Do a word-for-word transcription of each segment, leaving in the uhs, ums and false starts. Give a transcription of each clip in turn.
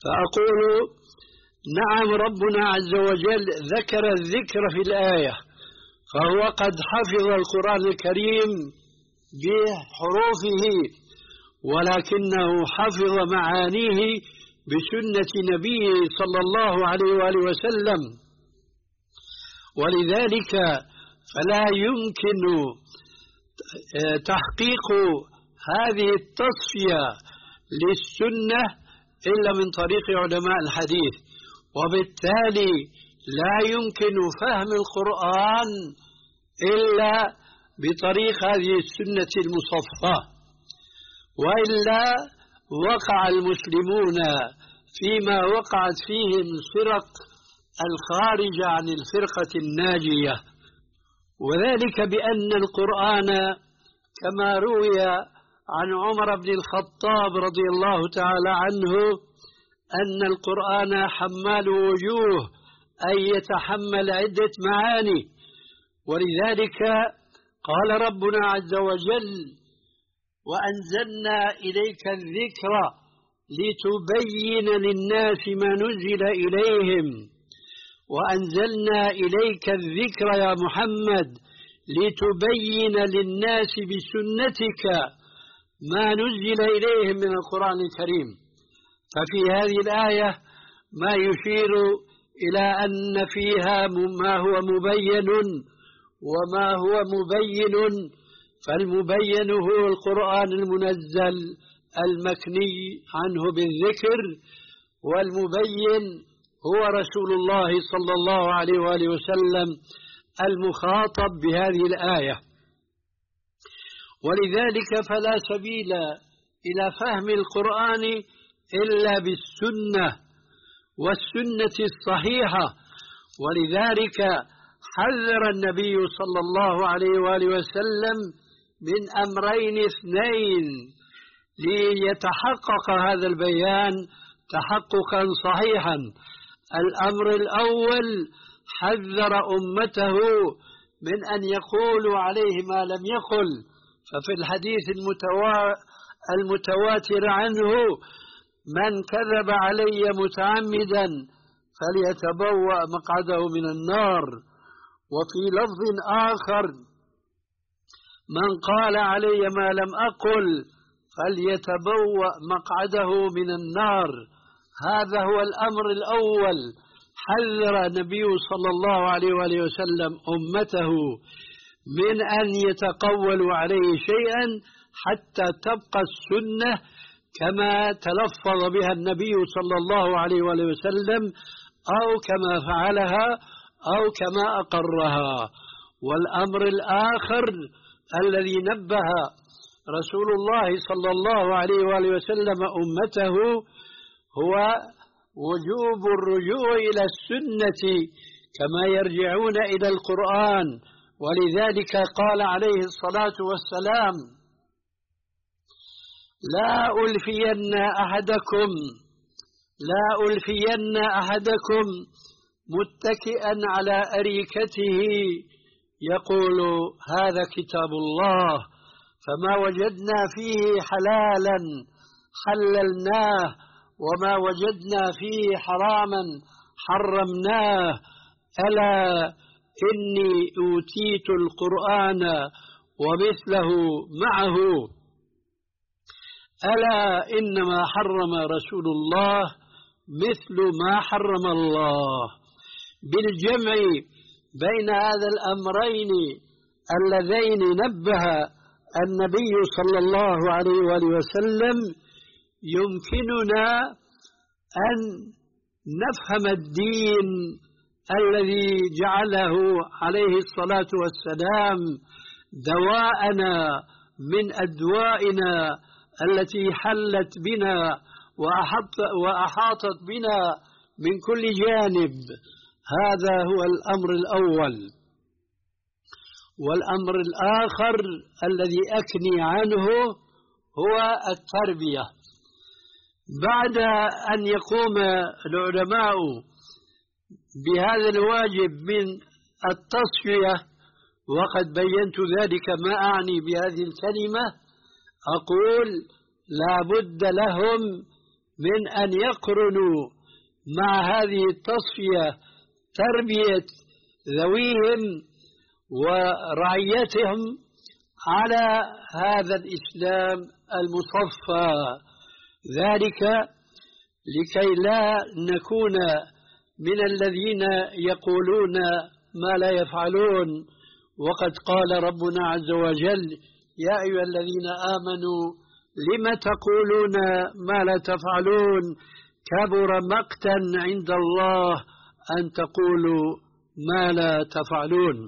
فأقول نعم، ربنا عز وجل ذكر الذكر في الآية، فهو قد حفظ القرآن الكريم بحروفه، ولكنه حفظ معانيه بسنة نبيه صلى الله عليه وآله وسلم. ولذلك فلا يمكن تحقيق هذه التصفية للسنة إلا من طريق علماء الحديث، وبالتالي لا يمكن فهم القرآن إلا بطريق هذه السنة المصفاة، وإلا وقع المسلمون فيما وقعت فيه الفرق الخارجة عن الفرقة الناجية، وذلك بأن القرآن كما روي عن عمر بن الخطاب رضي الله تعالى عنه أن القرآن حمال وجوه، أي يتحمل عدة معاني. ولذلك قال ربنا عز وجل: وأنزلنا إليك الذكر لتبين للناس ما نزل إليهم. وأنزلنا إليك الذكر يا محمد لتبين للناس بسنتك ما نزل إليهم من القرآن الكريم. ففي هذه الآية ما يشير إلى أن فيها ما هو مبين وما هو مبين، فالمبين هو القرآن المنزل المكني عنه بالذكر، والمبين هو رسول الله صلى الله عليه وآله وسلم المخاطب بهذه الآية. ولذلك فلا سبيل إلى فهم القرآن إلا بالسنة والسنة الصحيحة. ولذلك حذر النبي صلى الله عليه وآله وسلم من أمرين اثنين ليتحقق هذا البيان تحققا صحيحا. الأمر الأول حذر أمته من أن يقولوا عليه ما لم يقل، ففي الحديث المتوا... المتواتر عنه: من كذب علي متعمدا فليتبوأ مقعده من النار. وفي لفظ آخر: من قال علي ما لم أقل فليتبوأ مقعده من النار. هذا هو الأمر الأول. حذر النبي صلى الله عليه وآله وسلم أمته من أن يتقولوا عليه شيئا حتى تبقى السنة كما تلفظ بها النبي صلى الله عليه وآله وسلم، أو كما فعلها أو كما أقرها. والأمر الآخر الذي نبه رسول الله صلى الله عليه وآله وسلم أمته هو وجوب الرجوع إلى السنة كما يرجعون إلى القرآن. ولذلك قال عليه الصلاة والسلام: لا ألفين أحدكم لا ألفين أحدكم متكئا على أريكته يقول هذا كتاب الله، فما وجدنا فيه حلالا حللناه، وما وجدنا فيه حراما حرمناه. ألا إني أوتيت القرآن ومثله معه. ألا إنما حرم رسول الله مثل ما حرم الله. بالجمع بين هذا الأمرين اللذين نبه النبي صلى الله عليه وآله وسلم يمكننا أن نفهم الدين الذي جعله عليه الصلاة والسلام دواءنا من أدوائنا التي حلت بنا وأحاطت بنا من كل جانب. هذا هو الأمر الأول. والأمر الآخر الذي أكني عنه هو التربية. بعد أن يقوم العلماء بهذا الواجب من التصفية، وقد بينت ذلك ما أعني بهذه الكلمة، أقول لا بد لهم من أن يقرنوا مع هذه التصفية تربية ذويهم ورعيتهم على هذا الإسلام المصفى، ذلك لكي لا نكون من الذين يقولون ما لا يفعلون. وقد قال ربنا عز وجل: يا أيها الذين آمنوا لم تقولون ما لا تفعلون كبر مقتا عند الله أن تقولوا ما لا تفعلون.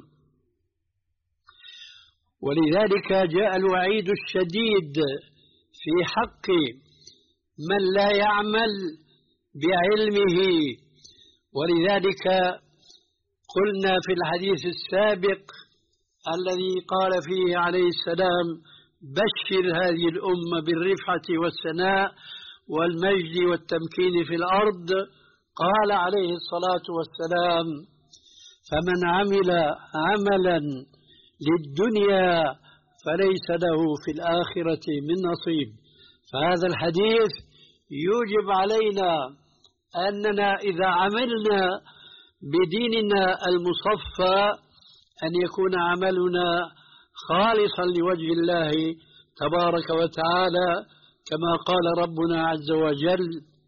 ولذلك جاء الوعيد الشديد في حق من لا يعمل بعلمه. ولذلك قلنا في الحديث السابق الذي قال فيه عليه السلام: بشر هذه الأمة بالرفعة والثناء والمجد والتمكين في الأرض. قال عليه الصلاة والسلام: فمن عمل عملا للدنيا فليس له في الآخرة من نصيب. فهذا الحديث يوجب علينا أننا إذا عملنا بديننا المصفى أن يكون عملنا خالصا لوجه الله تبارك وتعالى، كما قال ربنا عز وجل: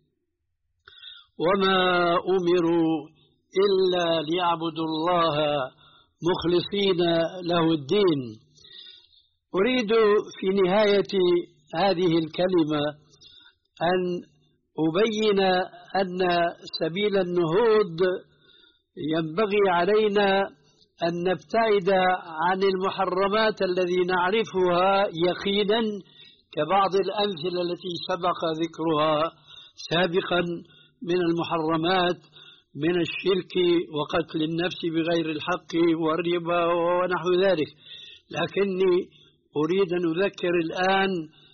وما أمروا إلا ليعبدوا الله مخلصين له الدين. أريد في نهاية هذه الكلمة أن أبين أن سبيل النهوض ينبغي علينا أن نبتعد عن المحرمات التي نعرفها يقينا، كبعض الأمثلة التي سبق ذكرها سابقا من المحرمات من الشرك وقتل النفس بغير الحق والربا ونحو ذلك. لكني أريد أن أذكر الآن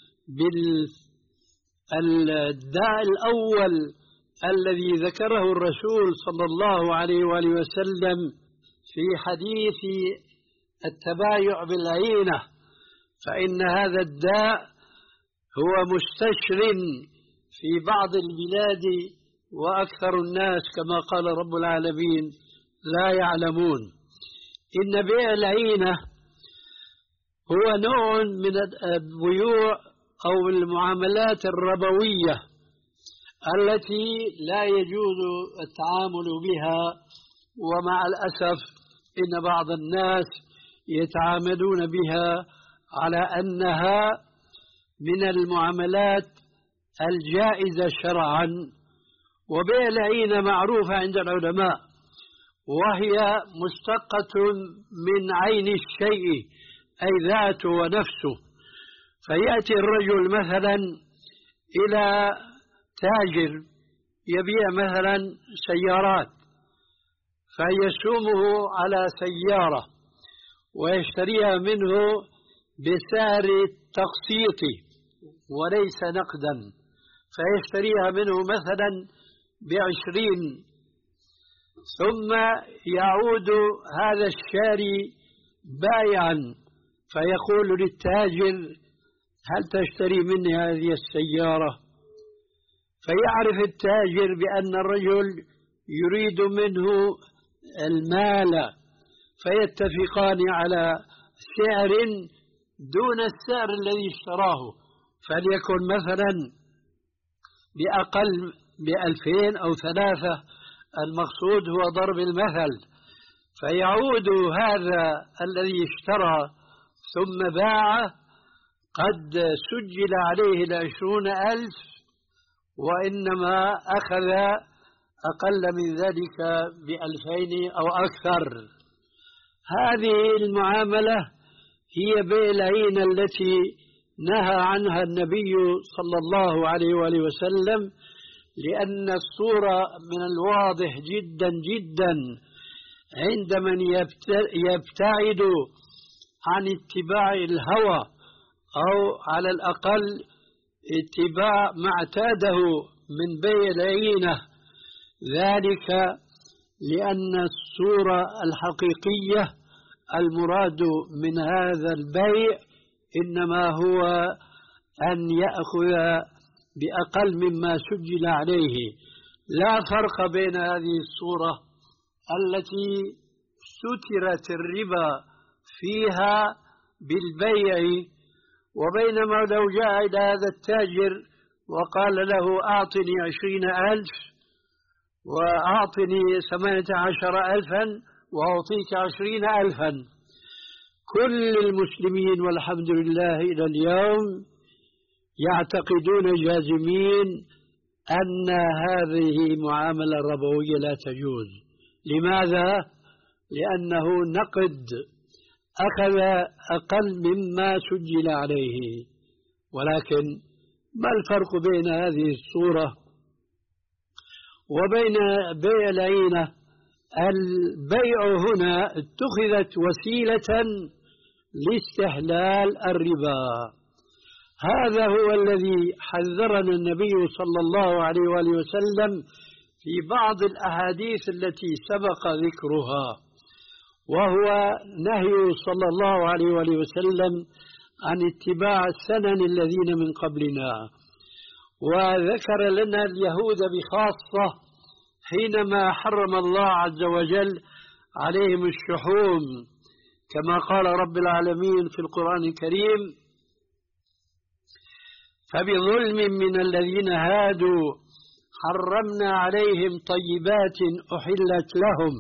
بالداء الأول الذي ذكره الرسول صلى الله عليه وآله وسلم في حديث التبايع بالعينة، فإن هذا الداء هو مستشر في بعض البلاد وأكثر الناس كما قال رب العالمين لا يعلمون. إن بيع العينة هو نوع من البيوع أو المعاملات الربوية التي لا يجوز التعامل بها، ومع الأسف إن بعض الناس يتعاملون بها على أنها من المعاملات الجائزة شرعا. وبيع العينة معروفة عند العلماء، وهي مشتقة من عين الشيء أي ذاته ونفسه. فيأتي الرجل مثلا إلى تاجر يبيع مثلا سيارات، فيسومه على سيارة ويشتريها منه بسعر تقسيط وليس نقدا، فيشتريها منه مثلا بعشرين، ثم يعود هذا الشاري بايعا فيقول للتاجر: هل تشتري مني هذه السيارة؟ فيعرف التاجر بأن الرجل يريد منه المال، فيتفقان على سعر دون السعر الذي اشتراه، فليكن مثلا بأقل بألفين أو ثلاثة، المقصود هو ضرب المثل. فيعود هذا الذي اشترى ثم باع قد سجل عليه العشرون ألف، وإنما أخذ أقل من ذلك بألفين أو أكثر. هذه المعاملة هي بيع العينة التي نهى عنها النبي صلى الله عليه وآله وسلم، لأن الصورة من الواضح جدا جدا عند من يبتعد عن اتباع الهوى، أو على الأقل اتباع ما اعتاده من بيع العينة، ذلك لأن الصورة الحقيقية المراد من هذا البيع إنما هو أن يأخذ بأقل مما سجل عليه. لا فرق بين هذه الصورة التي سترت الربا فيها بالبيع وبينما لو جاء إلى هذا التاجر وقال له أعطني عشرين ألف وأعطني ثمانية عشر ألفا وأعطيك عشرين ألفا. كل المسلمين والحمد لله إلى اليوم يعتقدون جازمين أن هذه معاملة ربوية لا تجوز. لماذا؟ لأنه نقد أخذ أقل مما سجل عليه. ولكن ما الفرق بين هذه الصورة وبين بيع العينة؟ البيع هنا اتخذت وسيلة لاستحلال الربا. هذا هو الذي حذرنا النبي صلى الله عليه وآله وسلم في بعض الأحاديث التي سبق ذكرها، وهو نهي صلى الله عليه وآله وسلم عن اتباع السنن الذين من قبلنا. وذكر لنا اليهود بخاصة حينما حرم الله عز وجل عليهم الشحوم، كما قال رب العالمين في القرآن الكريم: فبظلم من الذين هادوا حرمنا عليهم طيبات أحلت لهم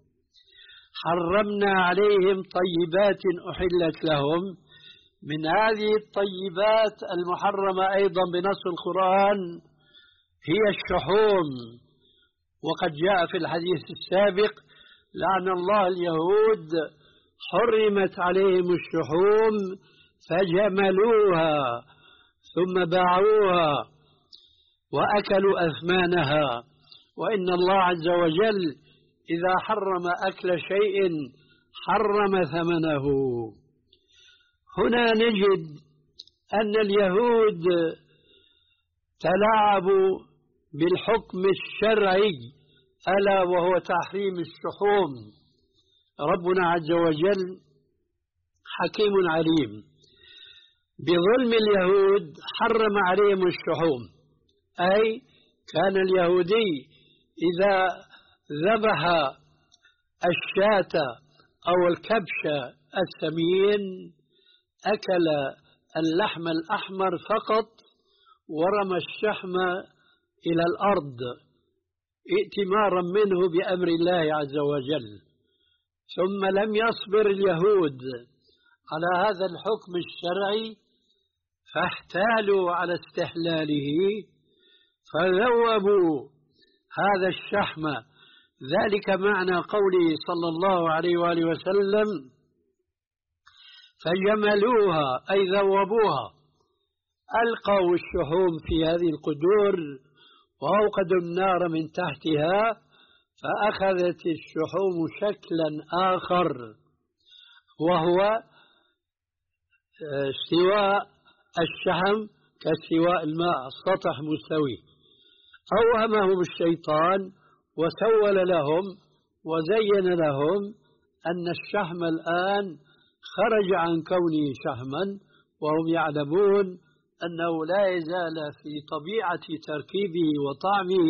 حرمنا عليهم طيبات أحلت لهم. من هذه الطيبات المحرمة أيضا بنص القرآن هي الشحوم. وقد جاء في الحديث السابق: لعن الله اليهود حرمت عليهم الشحوم فجملوها ثم باعوها وأكلوا أثمانها. وإن الله عز وجل إذا حرم أكل شيء حرم ثمنه. هنا نجد أن اليهود تلاعبوا بالحكم الشرعي ألا وهو تحريم الشحوم. ربنا عز وجل حكيم عليم. بظلم اليهود حرم عليهم الشحوم، أي كان اليهودي إذا ذبح الشاة أو الكبش الثمين أكل اللحم الأحمر فقط ورمى الشحم إلى الأرض ائتمارا منه بأمر الله عز وجل. ثم لم يصبر اليهود على هذا الحكم الشرعي فاحتالوا على استحلاله فذوبوا هذا الشحم. ذلك معنى قوله صلى الله عليه وآله وسلم: فجملوها أي ذوبوها. ألقوا الشحوم في هذه القدور وأوقدوا النار من تحتها فأخذت الشحوم شكلا آخر وهو استواء الشحم كاستواء الماء، سطح مستوي. أوهمهم الشيطان وسول لهم وزين لهم أن الشحم الآن خرج عن كونه شحما، وهم يعلمون أنه لا يزال في طبيعة تركيبه وطعمه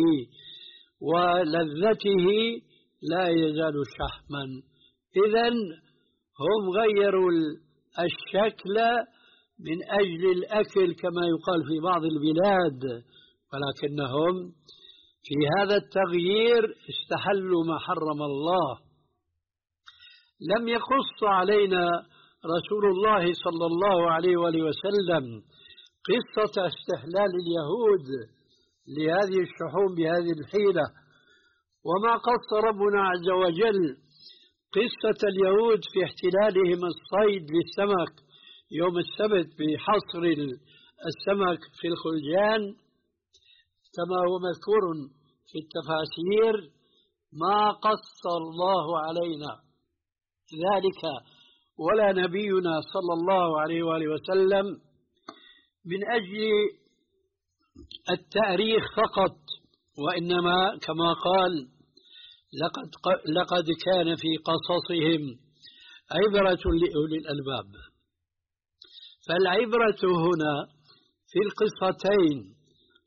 ولذته لا يزال شحما. إذن هم غيروا الشكل من أجل الأكل كما يقال في بعض البلاد، ولكنهم في هذا التغيير استحلوا ما حرم الله. لم يقص علينا رسول الله صلى الله عليه وآله وسلم قصة استحلال اليهود لهذه الشحوم بهذه الحيلة، وما قص ربنا عز وجل قصة اليهود في احتلالهم الصيد للسمك يوم السبت بحصر السمك في الخلجان كما هو مذكور في التفاسير. ما قص الله علينا ذلك ولا نبينا صلى الله عليه وآله وسلم من أجل التأريخ فقط، وإنما كما قال: لقد, لقد كان في قصصهم عبرة لأولي الألباب. فالعبرة هنا في القصتين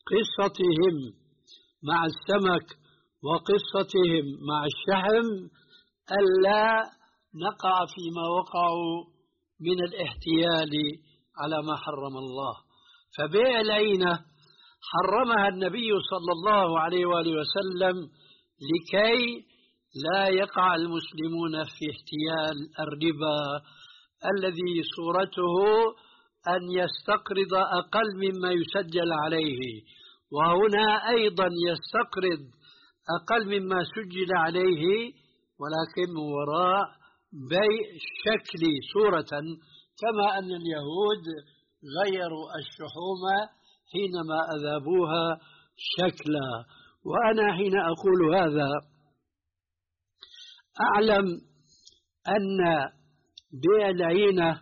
قصتهم مع السمك وقصتهم مع الشحم ألا نقع فيما وقعوا من الاحتيال على ما حرم الله. فبيع العينة حرمها النبي صلى الله عليه وآله وسلم لكي لا يقع المسلمون في احتيال الربا الذي صورته أن يستقرض أقل مما يسجل عليه، وهنا أيضا يستقرض أقل مما سجل عليه ولكن وراء بيع شكل صورة، كما أن اليهود غيروا الشحوم حينما أذابوها شكلا. وأنا حين أقول هذا أعلم أن بيع العينة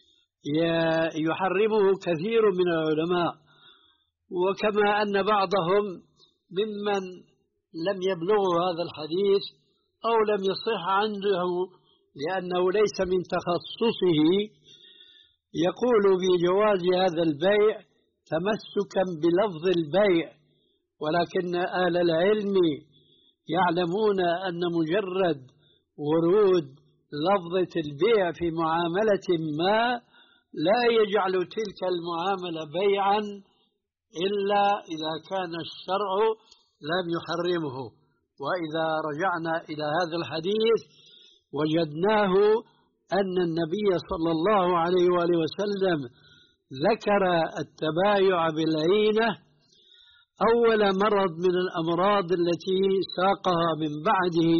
يحرمه كثير من العلماء، وكما أن بعضهم ممن لم يبلغوا هذا الحديث أو لم يصح عنده لأنه ليس من تخصصه يقول بجواز هذا البيع تمسكا بلفظ البيع، ولكن أهل العلم يعلمون أن مجرد ورود لفظة البيع في معاملة ما لا يجعل تلك المعاملة بيعا إلا إذا كان الشرع لم يحرمه. وإذا رجعنا إلى هذا الحديث وجدناه أن النبي صلى الله عليه وآله وسلم ذكر التبايع بالعينة أول مرض من الأمراض التي ساقها من بعده،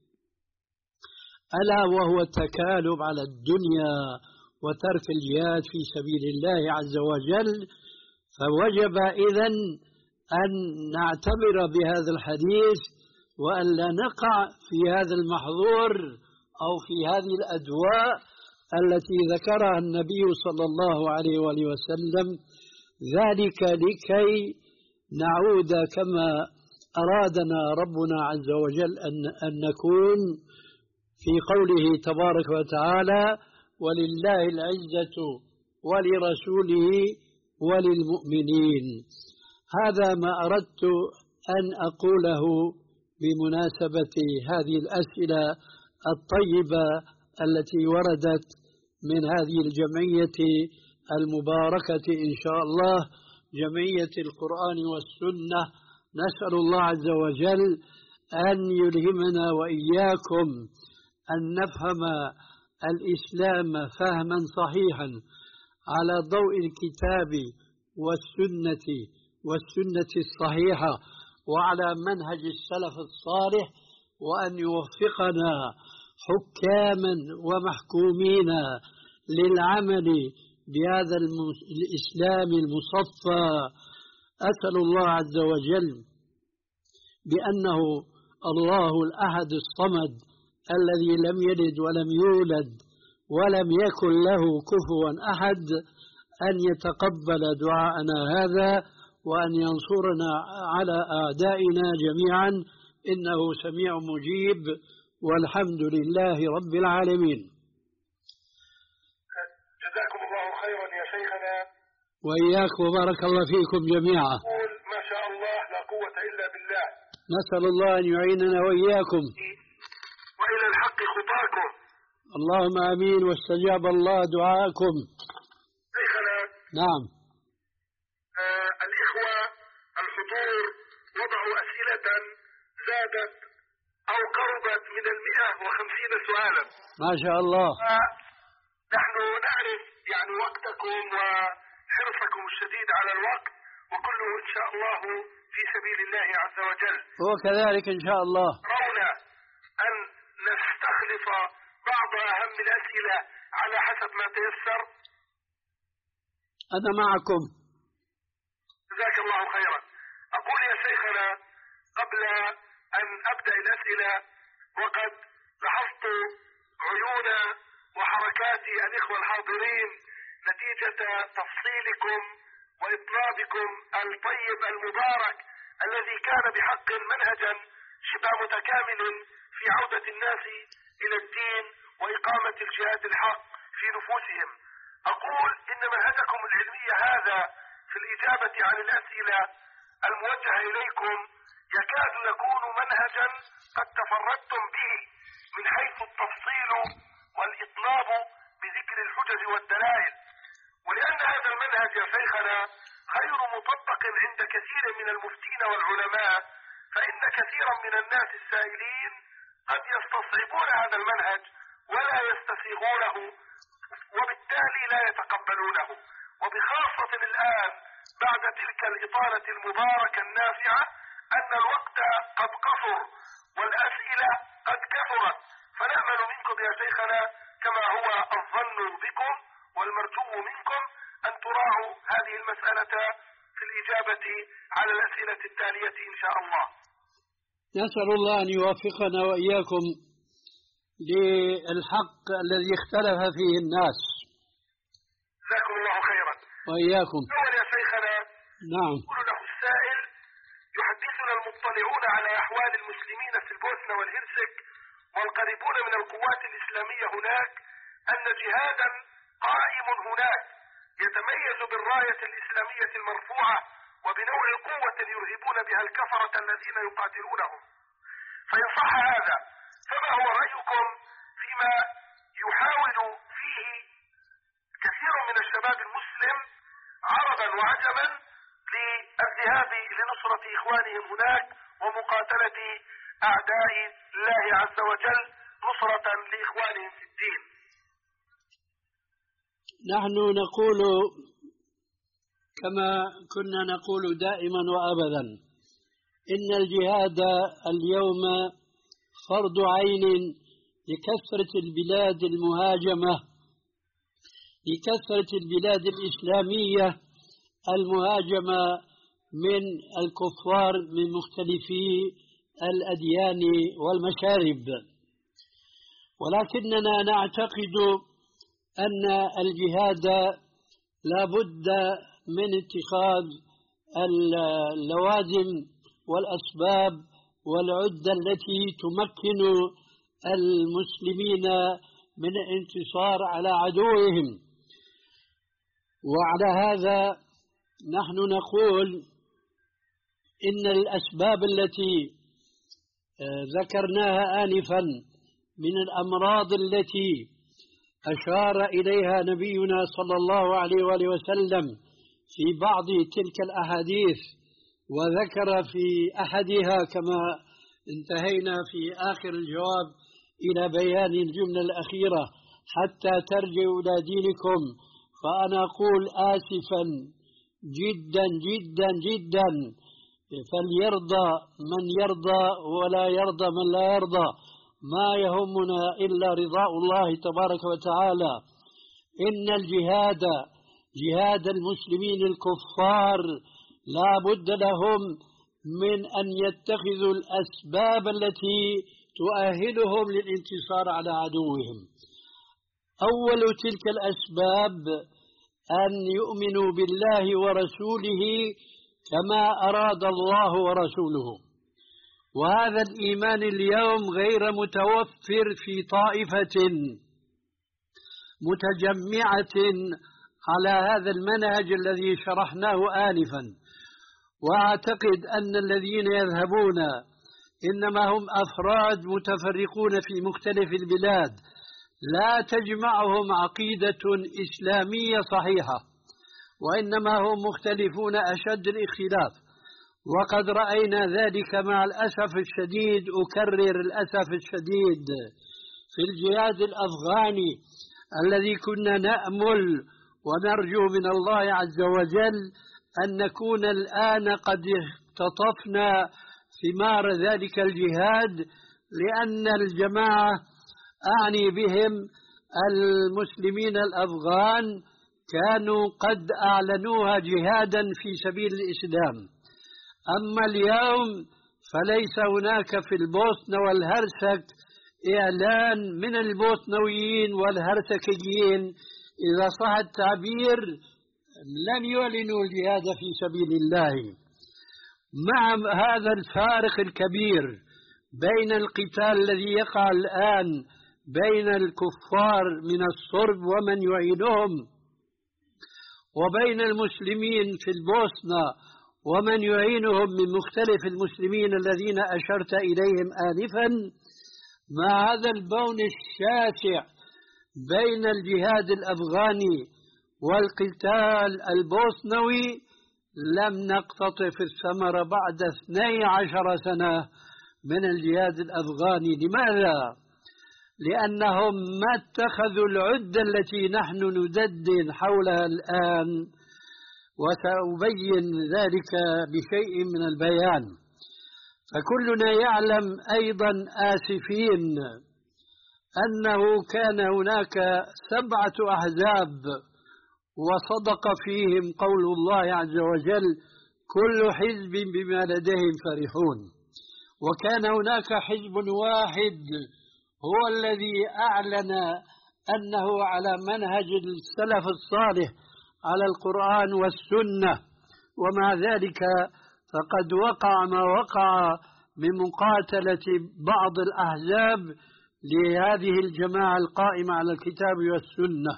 ألا وهو التكالب على الدنيا وترك الجهاد في سبيل الله عز وجل. فوجب إذن أن نعتبر بهذا الحديث وأن لا نقع في هذا المحظور أو في هذه الأدواء التي ذكرها النبي صلى الله عليه وآله وسلم، ذلك لكي نعود كما أرادنا ربنا عز وجل أن, أن نكون في قوله تبارك وتعالى: ولله العزة ولرسوله وللمؤمنين. هذا ما أردت أن أقوله بمناسبة هذه الأسئلة الطيبة التي وردت من هذه الجمعية المباركة إن شاء الله، جمعية القرآن والسنة. نسأل الله عز وجل أن يلهمنا وإياكم أن نفهم الإسلام فهما صحيحا على ضوء الكتاب والسنة والسنة الصحيحة وعلى منهج السلف الصالح، وأن يوفقنا حكاما ومحكومين للعمل بهذا الإسلام المصفى. أسأل الله عز وجل بأنه الله الأحد الصمد الذي لم يلد ولم يولد ولم يكن له كفوا أحد أن يتقبل دعاءنا هذا وأن ينصرنا على أعدائنا جميعا، إنه سميع مجيب، والحمد لله رب العالمين. جزاكم الله خيرا يا شيخنا. وإياكم وبارك الله فيكم جميعا. ما شاء الله لا قوة إلا بالله. نسأل الله أن يعيننا وإياكم وإلى الحق خطاكم. اللهم آمين، واستجاب الله دعاءكم. شيخنا. نعم. آه الإخوة الحضور وضعوا أسئلة زادت أو قربت من المئة وخمسين سؤالا. ما شاء الله. آه نحن نعرف يعني وقتكم وحرصكم الشديد على الوقت، وكله إن شاء الله في سبيل الله عز وجل. وكذلك إن شاء الله. ترون أن نستخلص بعض أهم الأسئلة على حسب ما تيسر؟ أنا معكم. جزاك الله خيرا. أقول يا شيخنا قبل أن أبدأ الأسئلة، وقد لاحظت عيون وحركات الإخوة الحاضرين نتيجة تفصيلكم وإطنابكم الطيب المبارك الذي كان بحق منهجا شبه متكامل في عودة الناس إلى الدين وإقامة الجهاد الحق في نفوسهم. أقول إن منهجكم العلمي هذا في الإجابة عن الأسئلة الموجه إليكم يكاد يكون منهجا قد تفردتم به من حيث التفصيل والإطناب بذكر الحجج والدلائل، ولأن هذا المنهج يا شيخنا غير مطبق عند كثير من المفتين والعلماء، فإن كثيرا من الناس السائلين قد يستصعبون هذا المنهج ولا يستسيغونه، وبالتالي لا يتقبلونه، وبخاصة الآن بعد تلك الإطالة المباركة النافعة أن الوقت قد قصر والأسئلة قد كثرت، فنأمل منكم يا شيخنا كما هو الظن بكم والمرجو منكم أن تراعوا هذه المسألة في الإجابة على الأسئلة التالية إن شاء الله. نسأل الله أن يوفقنا وإياكم للحق الذي اختلف فيه الناس. جزاكم الله خيرا. وإياكم. أول يا شيخنا نعم. يقول له السائل: يحدثنا المطلعون على أحوال المسلمين في البوسنة والهرسك والقريبون من القوات الإسلامية هناك أن جهادا قائم هناك يتميز بالراية الإسلامية المرفوعة وبنوع قوة يرهبون بها الكفرة الذين يقاتلونهم، فإن صح هذا فما هو رأيكم فيما يحاول فيه كثير من الشباب المسلم عربا وعجما للذهاب لنصرة إخوانهم هناك ومقاتلة أعداء الله عز وجل نصرة لإخوانهم في الدين؟ نحن نقول كما كنا نقول دائما وأبدا إن الجهاد اليوم فرض عين لكثرة البلاد المهاجمة، لكثرة البلاد الإسلامية المهاجمة من الكفار من مختلفي الأديان والمشارب، ولكننا نعتقد أن الجهاد لا بد من اتخاذ اللوازم والأسباب والعدة التي تمكن المسلمين من الانتصار على عدوهم. وعلى هذا نحن نقول إن الأسباب التي ذكرناها آنفا من الأمراض التي أشار إليها نبينا صلى الله عليه وآله وسلم في بعض تلك الأحاديث، وذكر في أحدها كما انتهينا في آخر الجواب إلى بيان الجملة الأخيرة: حتى ترجعوا إلى دينكم. فأنا أقول آسفا جدا جدا جدا، فليرضى من يرضى ولا يرضى من لا يرضى، ما يهمنا إلا رضاء الله تبارك وتعالى. إن الجهاد جهاد المسلمين الكفار لا بد لهم من أن يتخذوا الأسباب التي تؤهلهم للانتصار على عدوهم. أول تلك الأسباب أن يؤمنوا بالله ورسوله كما أراد الله ورسوله، وهذا الإيمان اليوم غير متوفر في طائفة متجمعة على هذا المنهج الذي شرحناه آنفا. وأعتقد أن الذين يذهبون إنما هم أفراد متفرقون في مختلف البلاد، لا تجمعهم عقيدة إسلامية صحيحة، وإنما هم مختلفون أشد الاختلاف. وقد رأينا ذلك مع الأسف الشديد، أكرر الأسف الشديد، في الجهاد الأفغاني الذي كنا نأمل ونرجو من الله عز وجل أن نكون الآن قد اختطفنا ثمار ذلك الجهاد، لأن الجماعة أعني بهم المسلمين الأفغان كانوا قد أعلنوها جهادا في سبيل الإسلام. أما اليوم فليس هناك في البوسنة والهرسك إعلان من البوسنويين والهرسكيين، إذا صح التعبير، لم يعلنوا الجهاد في سبيل الله. مع هذا الفارق الكبير بين القتال الذي يقع الآن بين الكفار من الصرب ومن يعينهم وبين المسلمين في البوسنة ومن يعينهم من مختلف المسلمين الذين أشرت إليهم آنفا، مع هذا البون الشاسع بين الجهاد الأفغاني والقتال البوسنوي، لم نقتطف الثمرة بعد اثني عشر سنة من الجهاد الأفغاني. لماذا؟ لأنهم ما اتخذوا العدة التي نحن ندندن حولها الآن، وسأبين ذلك بشيء من البيان. فكلنا يعلم أيضا آسفين أنه كان هناك سبعة أحزاب، وصدق فيهم قول الله عز وجل: كل حزب بما لديهم فرحون. وكان هناك حزب واحد هو الذي أعلن أنه على منهج السلف الصالح على القرآن والسنة، ومع ذلك فقد وقع ما وقع من مقاتلة بعض الأحزاب لهذه الجماعة القائمة على الكتاب والسنة.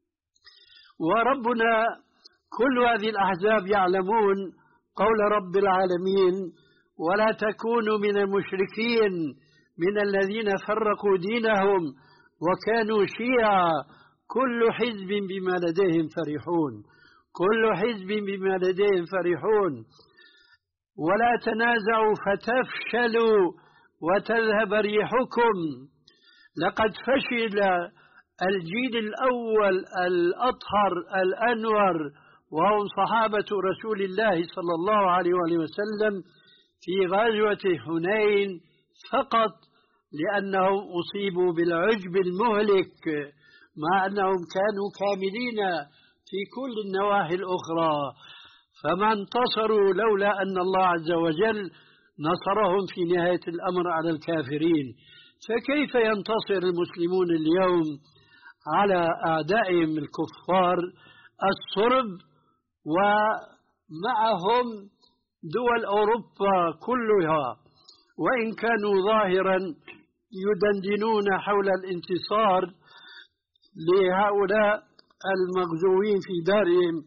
وربنا كل هذه الأحزاب يعلمون قول رب العالمين: ولا تكونوا من المشركين من الذين فرقوا دينهم وكانوا شيعا كل حزب بما لديهم فرحون. كل حزب بما لديهم فرحون. ولا تنازعوا فتفشلوا وتذهب ريحكم. لقد فشل الجيل الأول الأطهر الأنور، وهم صحابة رسول الله صلى الله عليه وسلم، في غزوة حنين فقط لأنهم أصيبوا بالعجب المهلك، مع أنهم كانوا كاملين في كل النواحي الأخرى، فما انتصروا لولا أن الله عز وجل نصرهم في نهاية الأمر على الكافرين. فكيف ينتصر المسلمون اليوم على أعدائهم الكفار الصرب، ومعهم دول أوروبا كلها، وإن كانوا ظاهرا يدندنون حول الانتصار لهؤلاء المغزوين في دارهم.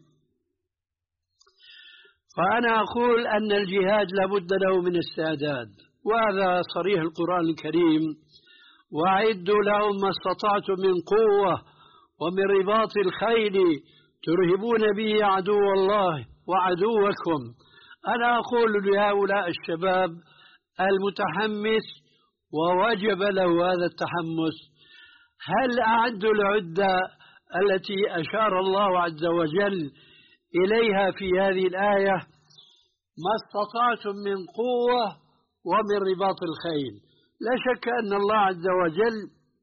فأنا أقول أن الجهاد لابد له من استعداد، وهذا صريح القرآن الكريم: وأعدوا لهم ما استطعتم من قوة ومن رباط الخيل ترهبون به عدو الله وعدوكم. أنا أقول لهؤلاء الشباب المتحمس ووجب له هذا التحمس: هل أعدوا العدة التي أشار الله عز وجل إليها في هذه الآية؟ ما استطعتم من قوة ومن رباط الخيل. لا شك أن الله عز وجل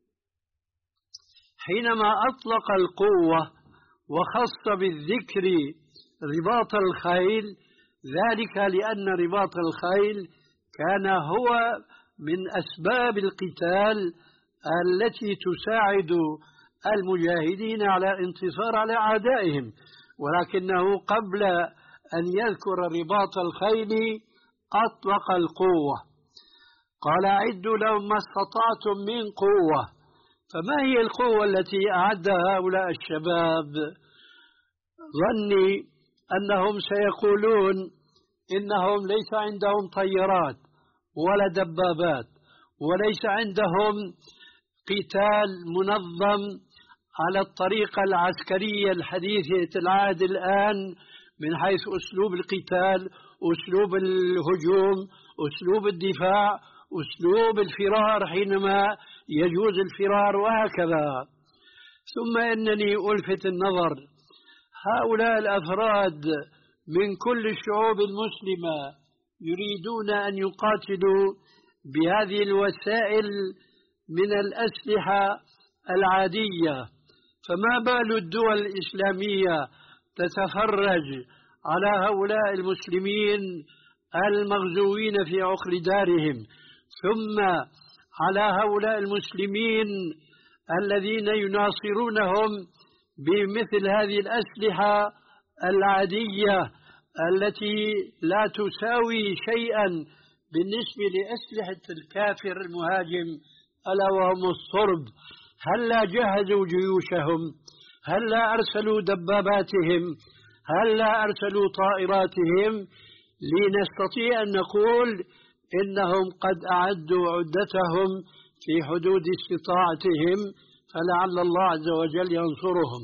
حينما أطلق القوة وخص بالذكر رباط الخيل، ذلك لأن رباط الخيل كان هو من أسباب القتال التي تساعد المجاهدين على الانتصار على أعدائهم، ولكنه قبل أن يذكر رباط الخيل أطلق القوة، قال: أعدوا لهم ما استطعتم من قوة. فما هي القوة التي أعدها هؤلاء الشباب؟ ظني أنهم سيقولون إنهم ليس عندهم طيارات ولا دبابات، وليس عندهم قتال منظم على الطريقة العسكرية الحديثة العهد الآن، من حيث أسلوب القتال، أسلوب الهجوم، أسلوب الدفاع، أسلوب الفرار حينما يجوز الفرار، وهكذا. ثم إنني ألفت النظر: هؤلاء الأفراد من كل الشعوب المسلمة يريدون أن يقاتلوا بهذه الوسائل من الأسلحة العادية، فما بال الدول الإسلامية تتفرج على هؤلاء المسلمين المغزوين في عقر دارهم، ثم على هؤلاء المسلمين الذين يناصرونهم بمثل هذه الأسلحة العادية التي لا تساوي شيئا بالنسبة لأسلحة الكافر المهاجم ألا وهم الصرب. هل لا جهزوا جيوشهم؟ هل لا أرسلوا دباباتهم؟ هل لا أرسلوا طائراتهم؟ لنستطيع أن نقول إنهم قد أعدوا عدتهم في حدود استطاعتهم، فلعل الله عز وجل ينصرهم.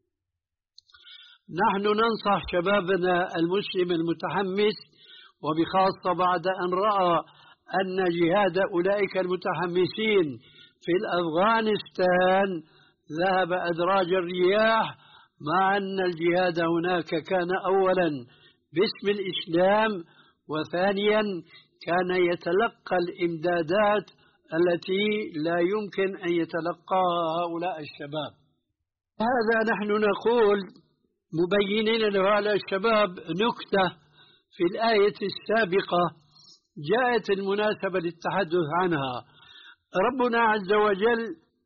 نحن ننصح شبابنا المسلم المتحمس، وبخاصة بعد أن رأى أن جهاد أولئك المتحمسين في أفغانستان ذهب أدراج الرياح، مع أن الجهاد هناك كان أولا باسم الإسلام، وثانيا كان يتلقى الإمدادات التي لا يمكن أن يتلقاها هؤلاء الشباب. هذا نحن نقول مبينين لهؤلاء الشباب نكتة في الآية السابقة جاءت المناسبة للتحدث عنها. ربنا عز وجل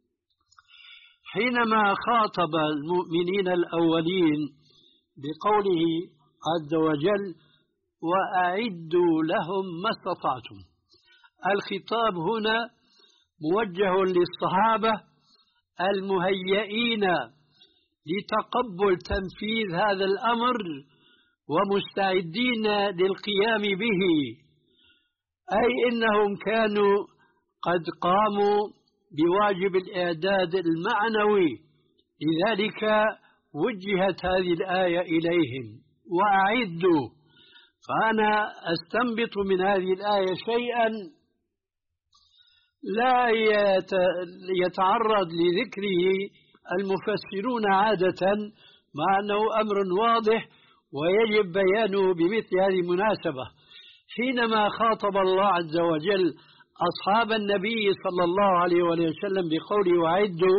حينما خاطب المؤمنين الأولين بقوله عز وجل وأعدوا لهم ما استطعتم، الخطاب هنا موجه للصحابة المهيئين لتقبل تنفيذ هذا الأمر ومستعدين للقيام به، أي إنهم كانوا قد قاموا بواجب الإعداد المعنوي، لذلك وجهت هذه الآية إليهم وأعدوا. فأنا أستنبط من هذه الآية شيئا لا يتعرض لذكره المفسرون عادة، مع أنه أمر واضح ويجب بيانه بمثل هذه المناسبة. حينما خاطب الله عز وجل أصحاب النبي صلى الله عليه وسلم بقوله وأعدوا،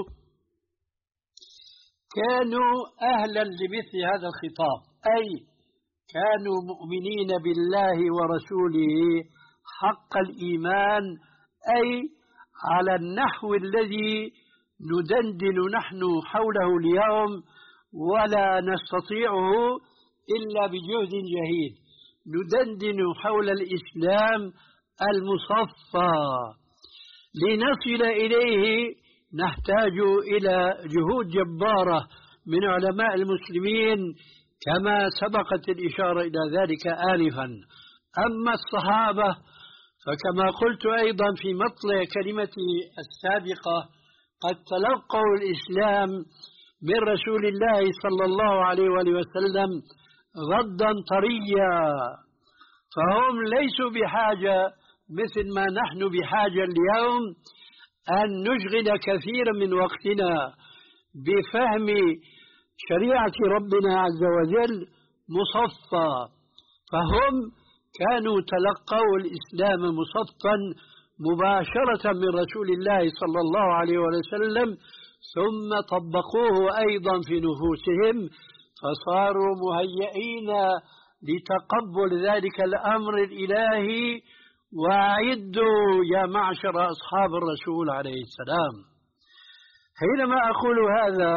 كانوا أهلا لمثل هذا الخطاب، أي كانوا مؤمنين بالله ورسوله حق الإيمان، أي على النحو الذي ندندن نحن حوله اليوم ولا نستطيعه إلا بجهد جهيد. ندندن حول الإسلام المصفى، لنصل إليه نحتاج إلى جهود جبارة من علماء المسلمين كما سبقت الإشارة إلى ذلك آنفا. أما الصحابة فكما قلت أيضا في مطلع كلمتي السابقة قد تلقوا الإسلام من رسول الله صلى الله عليه وسلم غدا طريا، فهم ليسوا بحاجة مثل ما نحن بحاجة اليوم أن نشغل كثيرا من وقتنا بفهم شريعة ربنا عز وجل مصفى، فهم كانوا تلقوا الإسلام مصفا مباشرة من رسول الله صلى الله عليه وسلم، ثم طبقوه أيضا في نفوسهم فصاروا مهيئين لتقبل ذلك الأمر الإلهي. وأعدوا يا معشر أصحاب الرسول عليه السلام. حينما أقول هذا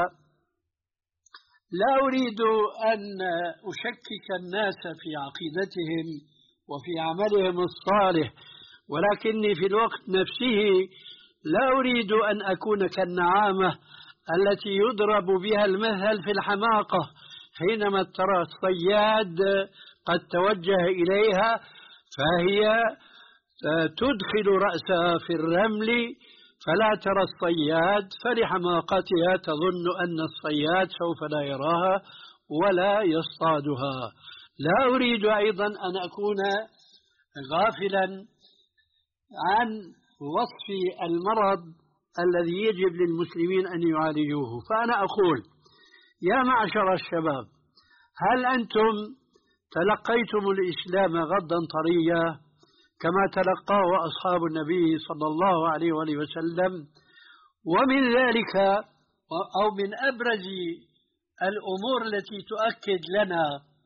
لا أريد أن أشكك الناس في عقيدتهم وفي عملهم الصالح، ولكني في الوقت نفسه لا أريد أن أكون كالنعامة التي يضرب بها المثل في الحماقة، حينما ترى الصياد قد توجه إليها فهي تدخل رأسها في الرمل فلا ترى الصياد، فلحماقتها تظن أن الصياد سوف لا يراها ولا يصطادها. لا أريد أيضا أن أكون غافلا عن وصف المرض الذي يجب للمسلمين أن يعالجوه. فأنا أقول يا معشر الشباب، هل أنتم تلقيتم الإسلام غدا طريا كما تلقاه أصحاب النبي صلى الله عليه وآله وسلم؟ ومن ذلك أو من أبرز الأمور التي تؤكد لنا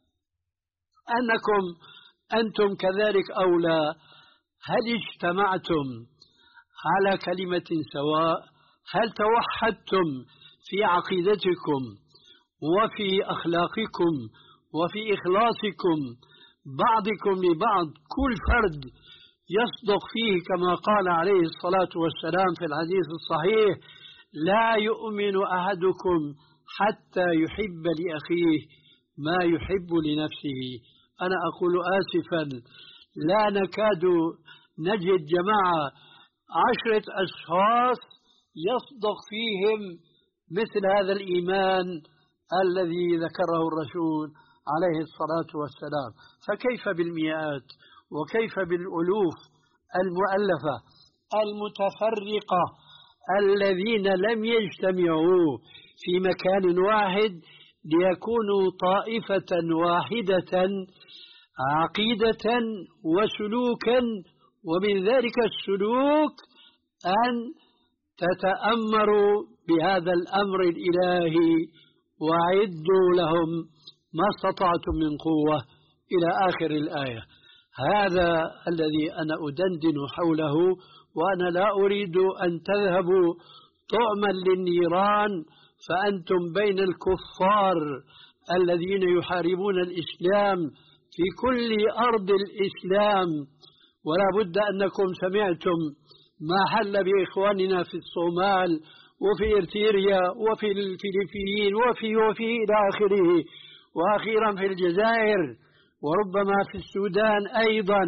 أنكم أنتم كذلك أو لا، هل اجتمعتم على كلمة سواء؟ هل توحدتم في عقيدتكم وفي أخلاقكم وفي إخلاصكم بعضكم لبعض، كل فرد يصدق فيه كما قال عليه الصلاة والسلام في الحديث الصحيح لا يؤمن أحدكم حتى يحب لأخيه ما يحب لنفسه. أنا أقول آسفا لا نكاد نجد جماعة عشرة أشخاص يصدق فيهم مثل هذا الإيمان الذي ذكره الرسول عليه الصلاة والسلام، فكيف بالمئات وكيف بالألوف المؤلفة المتفرقة الذين لم يجتمعوا في مكان واحد ليكونوا طائفة واحدة عقيدة وسلوكا، ومن ذلك السلوك أن تتأمروا بهذا الأمر الإلهي وأعدوا لهم ما استطعتم من قوة إلى آخر الآية. هذا الذي أنا أدندن حوله، وأنا لا أريد أن تذهبوا طعما للنيران فأنتم بين الكفار الذين يحاربون الإسلام في كل أرض الإسلام. ولا بد أنكم سمعتم ما حل بإخواننا في الصومال وفي إرتريا وفي الفلبين وفي وفي إلى آخره، وأخيرا في الجزائر وربما في السودان أيضا.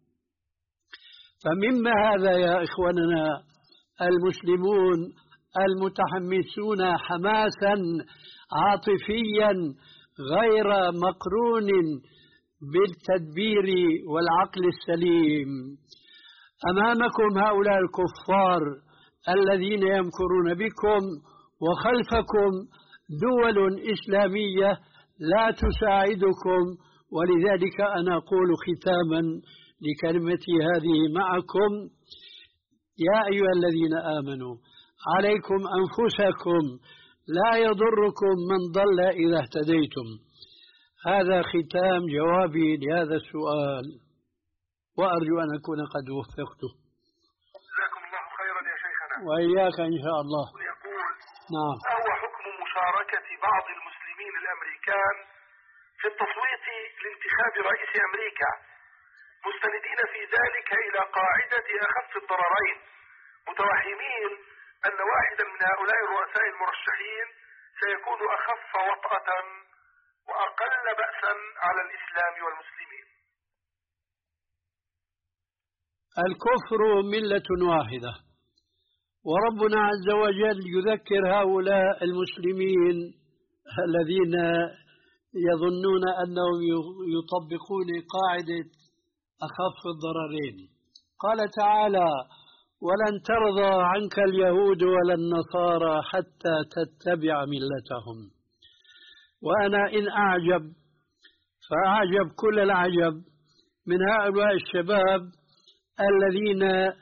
فمما هذا يا إخواننا المسلمون المتحمسون حماسا عاطفيا غير مقرون بالتدبير والعقل السليم، أمامكم هؤلاء الكفار الذين يمكرون بكم، وخلفكم دول إسلامية لا تساعدكم. ولذلك أنا أقول ختاما لكلمتي هذه معكم: يا أيها الذين آمنوا عليكم أنفسكم لا يضركم من ضل إذا اهتديتم. هذا ختام جوابي لهذا السؤال، وأرجو أن أكون قد وفقته. جزاكم الله خيرا يا شيخنا. وإياك إن شاء الله. يقول: نعم. ما هو حكم مشاركة بعض المسلمين الأمريكان في التصويت لانتخاب رئيس أمريكا، مستندين في ذلك إلى قاعدة أخف الضررين، متوهمين أن واحدا من هؤلاء الرؤساء المرشحين سيكون أخف وطأة وأقل بأسا على الإسلام والمسلمين؟ الكفر ملة واحدة، وربنا عز وجل يذكر هؤلاء المسلمين الذين يظنون أنهم يطبقون قاعدة أخف الضررين. قال تعالى: ولن ترضى عنك اليهود ولا النصارى حتى تتبع ملتهم. وأنا إن أعجب فأعجب كل العجب من هؤلاء الشباب الذين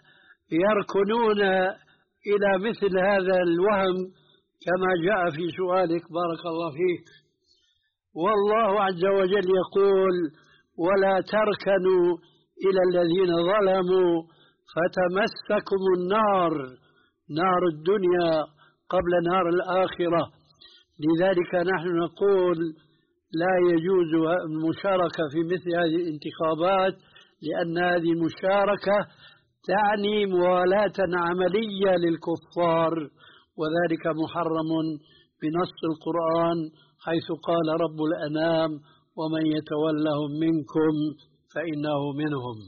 يركنون إلى مثل هذا الوهم كما جاء في سؤالك بارك الله فيك. والله عز وجل يقول: ولا تركنوا إلى الذين ظلموا فتمسكم النار، نار الدنيا قبل نار الآخرة. لذلك نحن نقول لا يجوز المشاركة في مثل هذه الانتخابات، لأن هذه المشاركة تعني موالاة عملية للكفار، وذلك محرم بنص القرآن حيث قال رب الأنام: ومن يتولهم منكم فإنه منهم.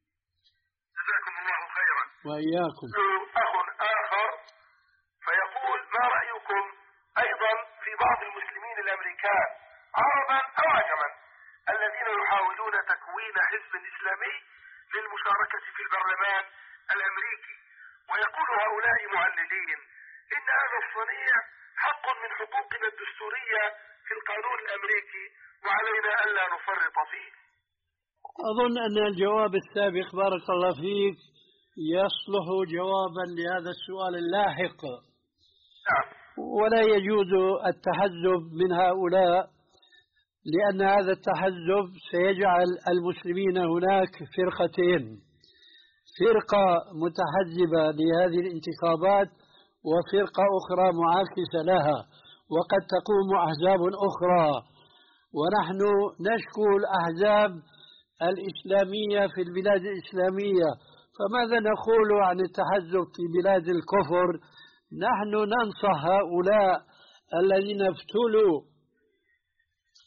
جزاكم الله خيرا. وإياكم. أخ آخر فيقول: ما رأيكم أيضا في بعض المسلمين الأمريكان عربا أو عجما الذين يحاولون تكوين حزب إسلامي للمشاركة في البرلمان الأمريكي، ويقول هؤلاء معللين إن هذا الصنيع حق من حقوقنا الدستورية في القانون الأمريكي وعلينا ألا نفرط فيه؟ أظن أن الجواب السابق بارك الله فيك يصلح جوابا لهذا السؤال اللاحق. نعم. ولا يجوز التحزب من هؤلاء، لأن هذا التحزب سيجعل المسلمين هناك فرقتين: فرقة متحزبة لهذه الانتخابات وفرقة أخرى معاكسة لها، وقد تقوم أحزاب أخرى. ونحن نشكو الأحزاب الإسلامية في البلاد الإسلامية، فماذا نقول عن التحزب في بلاد الكفر؟ نحن ننصح هؤلاء الذين ابتلوا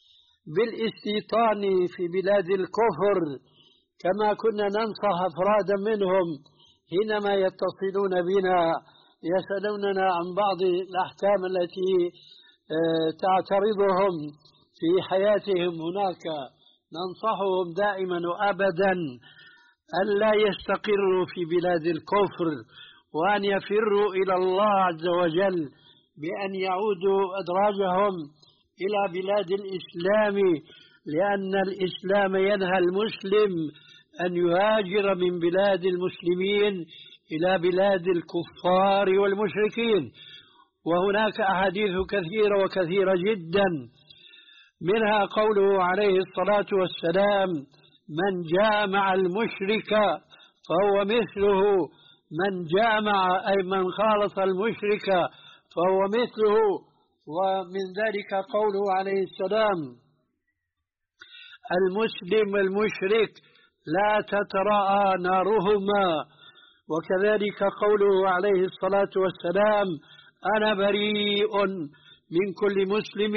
بالاستيطان في بلاد الكفر، كما كنا ننصح أفرادا منهم حينما يتصلون بنا يسألوننا عن بعض الأحكام التي تعترضهم في حياتهم هناك. ننصحهم دائما وأبدا أن لا يستقروا في بلاد الكفر، وأن يفروا إلى الله عز وجل بأن يعودوا أدراجهم إلى بلاد الإسلام، لأن الإسلام ينهى المسلم أن يهاجر من بلاد المسلمين إلى بلاد الكفار والمشركين. وهناك أحاديث كثيرة وكثيرة جدا، منها قوله عليه الصلاة والسلام: من جامع المشرك فهو مثله، من جامع أي من خالط المشرك فهو مثله. ومن ذلك قوله عليه السلام: المسلم والمشرك لا تتراءى نارهما. وكذلك قوله عليه الصلاة والسلام: أنا بريء من كل مسلم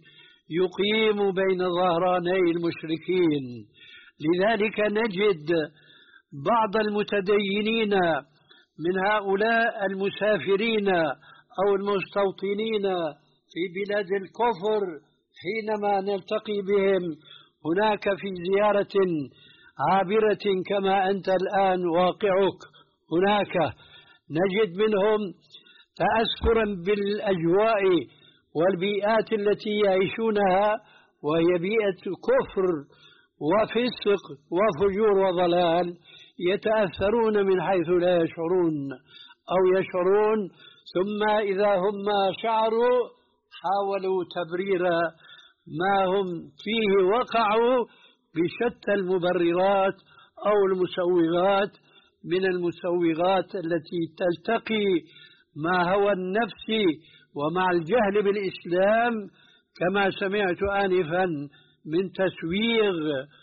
يقيم بين ظهراني المشركين. لذلك نجد بعض المتدينين من هؤلاء المسافرين أو المستوطنين في بلاد الكفر حينما نلتقي بهم هناك في زيارة عابرة كما أنت الآن واقعك هناك، نجد منهم تأثرا بالأجواء والبيئات التي يعيشونها، وهي بيئة كفر وفسق وفجور وضلال، يتأثرون من حيث لا يشعرون أو يشعرون، ثم إذا هم شعروا حاولوا تبرير ما هم فيه، وقعوا بشتى المبررات أو المسوغات من المسوغات التي تلتقي مع هوى النفس ومع الجهل بالإسلام، كما سمعت آنفا من تسويغ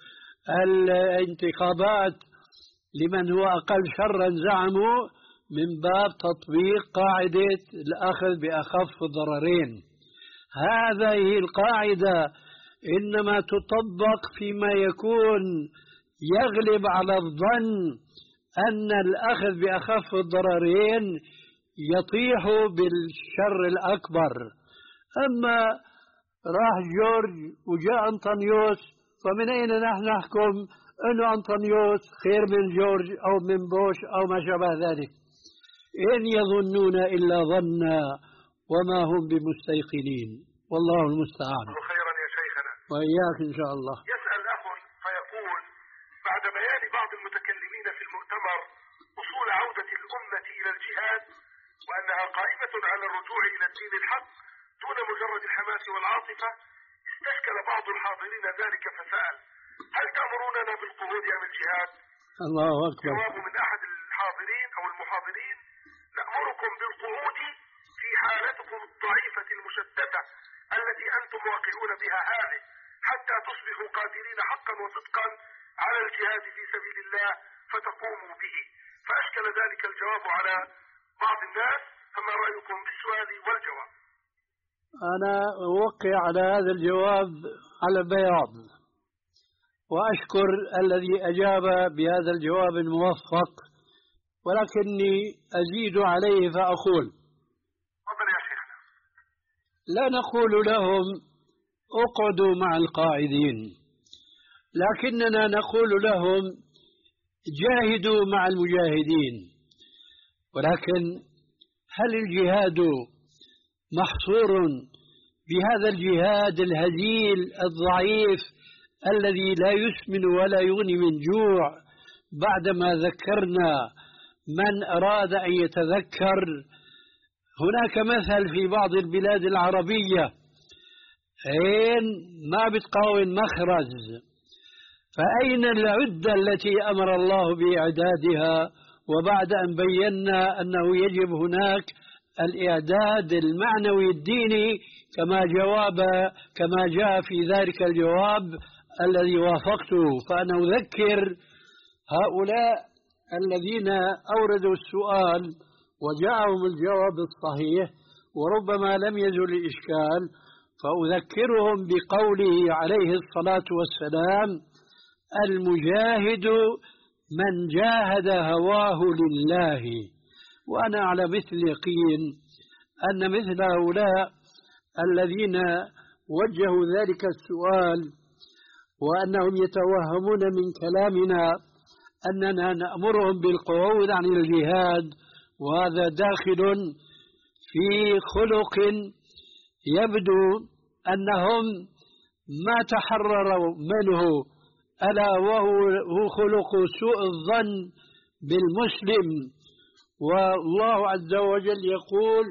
الانتخابات لمن هو أقل شرا زعموا من باب تطبيق قاعدة الأخذ بأخف الضررين. هذه القاعدة إنما تطبق فيما يكون يغلب على الظن أن الأخذ بأخف الضررين يطيح بالشر الأكبر. أما راح جورج وجاء أنطونيوس، فمن أين نحن نحكم أنه أنطونيوس خير من جورج أو من بوش أو ما شابه ذلك؟ إن يظنون إلا ظنا وما هم بمستيقنين، والله المستعان. خيرا يا شيخنا وإياك إن شاء الله. يسأل أخ فيقول: بعد بيان بعض المتكلمين في المؤتمر أصول عودة الأمة إلى الجهاد وأنها قائمة على الرجوع إلى الدين الحق دون مجرد الحماس والعاطفة، استشكل بعض الحاضرين ذلك فسأل: هل تأمروننا بالقعود عن الجهاد؟ الله أكبر. جواب من أحد الحاضرين أو المحاضرين: نأمركم بالقعود في حالتكم الضعيفة المشتتة التي أنتم واقعون بها هذه، حتى تصبحوا قادرين حقا وصدقا على الجهاد في سبيل الله فتقوموا به. فأشكل ذلك الجواب على بعض الناس، فما رأيكم بالسؤال والجواب؟ أنا أوقع على هذا الجواب على البياض، وأشكر الذي أجاب بهذا الجواب الموفق، ولكني أزيد عليه فأقول: يا شيخنا، لا نقول لهم اقعدوا مع القاعدين، لكننا نقول لهم جاهدوا مع المجاهدين. ولكن هل الجهاد محصور بهذا الجهاد الهزيل الضعيف الذي لا يسمن ولا يغني من جوع؟ بعدما ذكرنا من أراد أن يتذكر، هناك مثل في بعض البلاد العربية: عين ما بتقاوم مخرج، فأين العدة التي أمر الله بإعدادها؟ وبعد أن بينا أنه يجب هناك الإعداد المعنوي الديني كما جواب كما جاء في ذلك الجواب الذي وافقته، فأنا أذكر هؤلاء الذين أوردوا السؤال وجاءهم الجواب الصحيح وربما لم يزل الإشكال، فأذكرهم بقوله عليه الصلاة والسلام: المجاهد من جاهد هواه لله. وأنا على مثل يقين أن مثل هؤلاء الذين وجهوا ذلك السؤال وأنهم يتوهمون من كلامنا أننا نأمرهم بالقعود عن الجهاد، وهذا داخل في خلق يبدو أنهم ما تحرروا منه، ألا وهو خلق سوء الظن بالمسلم. والله عز وجل يقول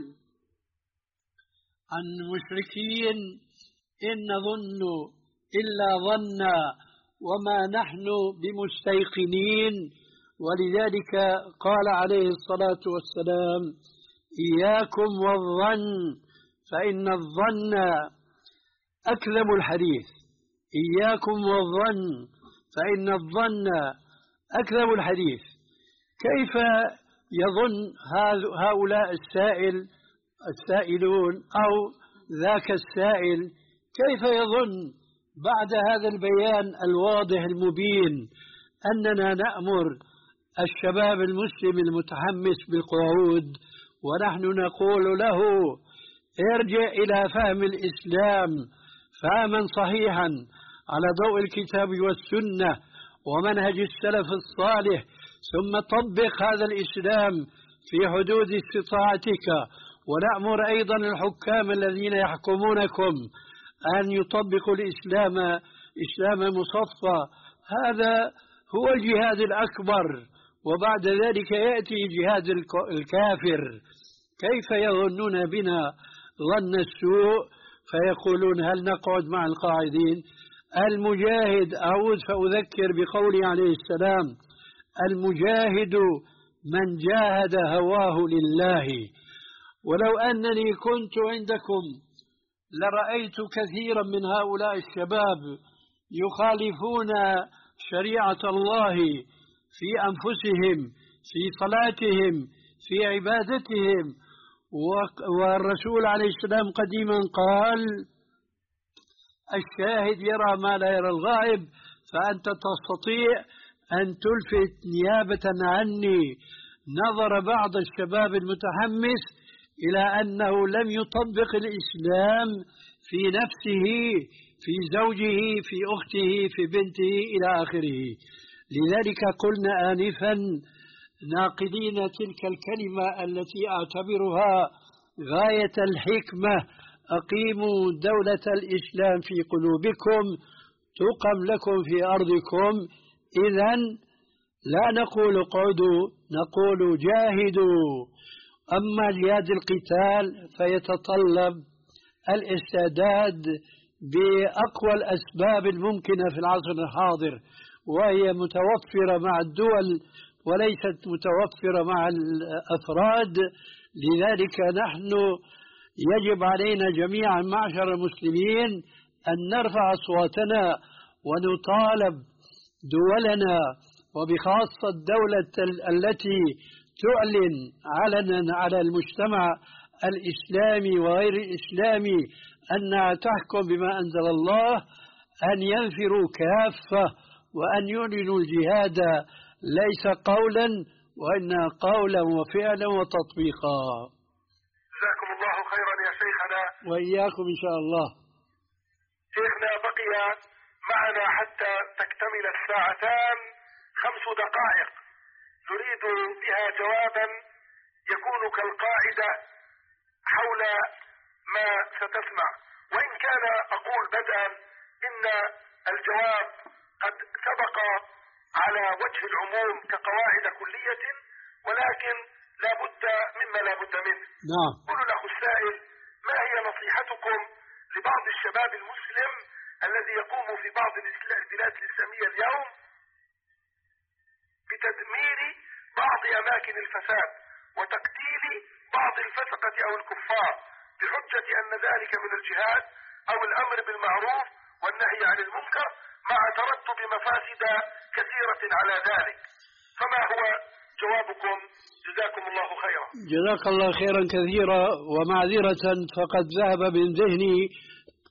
عن المشركين: إن نظن إلا ظنا وما نحن بمستيقنين. ولذلك قال عليه الصلاة والسلام: إياكم والظن فإن الظن أكذب الحديث. إياكم والظن فإن الظن أكذب الحديث. كيف يظن هؤلاء السائل السائلون أو ذاك السائل، كيف يظن بعد هذا البيان الواضح المبين أننا نأمر الشباب المسلم المتحمس بالقعود، ونحن نقول له: ارجع إلى فهم الإسلام فهما صحيحا على ضوء الكتاب والسنة ومنهج السلف الصالح، ثم طبق هذا الإسلام في حدود استطاعتك. ونأمر أيضا الحكام الذين يحكمونكم أن يطبقوا الإسلام إسلام مصفى. هذا هو الجهاد الأكبر، وبعد ذلك يأتي جهاد الكافر. كيف يظنون بنا ظن السوء فيقولون: هل نقعد مع القاعدين؟ المجاهد، أعود فأذكر بقوله عليه السلام: المجاهد من جاهد هواه لله. ولو أنني كنت عندكم لرأيت كثيرا من هؤلاء الشباب يخالفون شريعة الله في أنفسهم، في صلاتهم، في عبادتهم. والرسول عليه السلام قديما قال: الشاهد يرى ما لا يرى الغائب. فأنت تستطيع أن تلفت نيابة عني نظر بعض الشباب المتحمس إلى أنه لم يطبق الإسلام في نفسه، في زوجه، في أخته، في بنته، إلى آخره. لذلك قلنا آنفا ناقدين تلك الكلمة التي أعتبرها غاية الحكمة: أقيموا دولة الإسلام في قلوبكم تقم لكم في أرضكم. إذن لا نقول قعدوا، نقول جاهدوا. أما جهاد القتال فيتطلب الاستعداد بأقوى الأسباب الممكنة في العصر الحاضر، وهي متوفرة مع الدول وليست متوفرة مع الأفراد. لذلك نحن يجب علينا جميعا معشر المسلمين أن نرفع أصواتنا ونطالب دولنا، وبخاصة الدولة التي تعلن علنا على المجتمع الإسلامي وغير الإسلامي أنها تحكم بما أنزل الله، أن ينفروا كافة وأن يعلنوا الجهاد ليس قولا وإنما قولا وفعلا وتطبيقا. جزاكم الله خيرا يا شيخنا. وإياكم إن شاء الله. شيخنا بقي معنا حتى تكتمل الساعتان خمس دقائق نريد بها جوابا يكون كالقاعدة حول ما ستسمع، وإن كان أقول بدءا إن الجواب قد سبق على وجه العموم كقواعد كلية، ولكن لا بد مما لا بد منه. نعم. قل الأخ السائل: ما هي نصيحتكم لبعض الشباب المسلم الذي يقوم في بعض البلاد الإسلامية اليوم بتدمير بعض أماكن الفساد وتقتيل بعض الفسقة أو الكفار بحجة أن ذلك من الجهاد أو الأمر بالمعروف والنهي عن المنكر، مع ترتب مفاسد كثيرة على ذلك؟ فما هو جوابكم؟ جزاكم الله خيرا. جزاك الله خيرا كثيرا. ومعذرة فقد ذهب من ذهني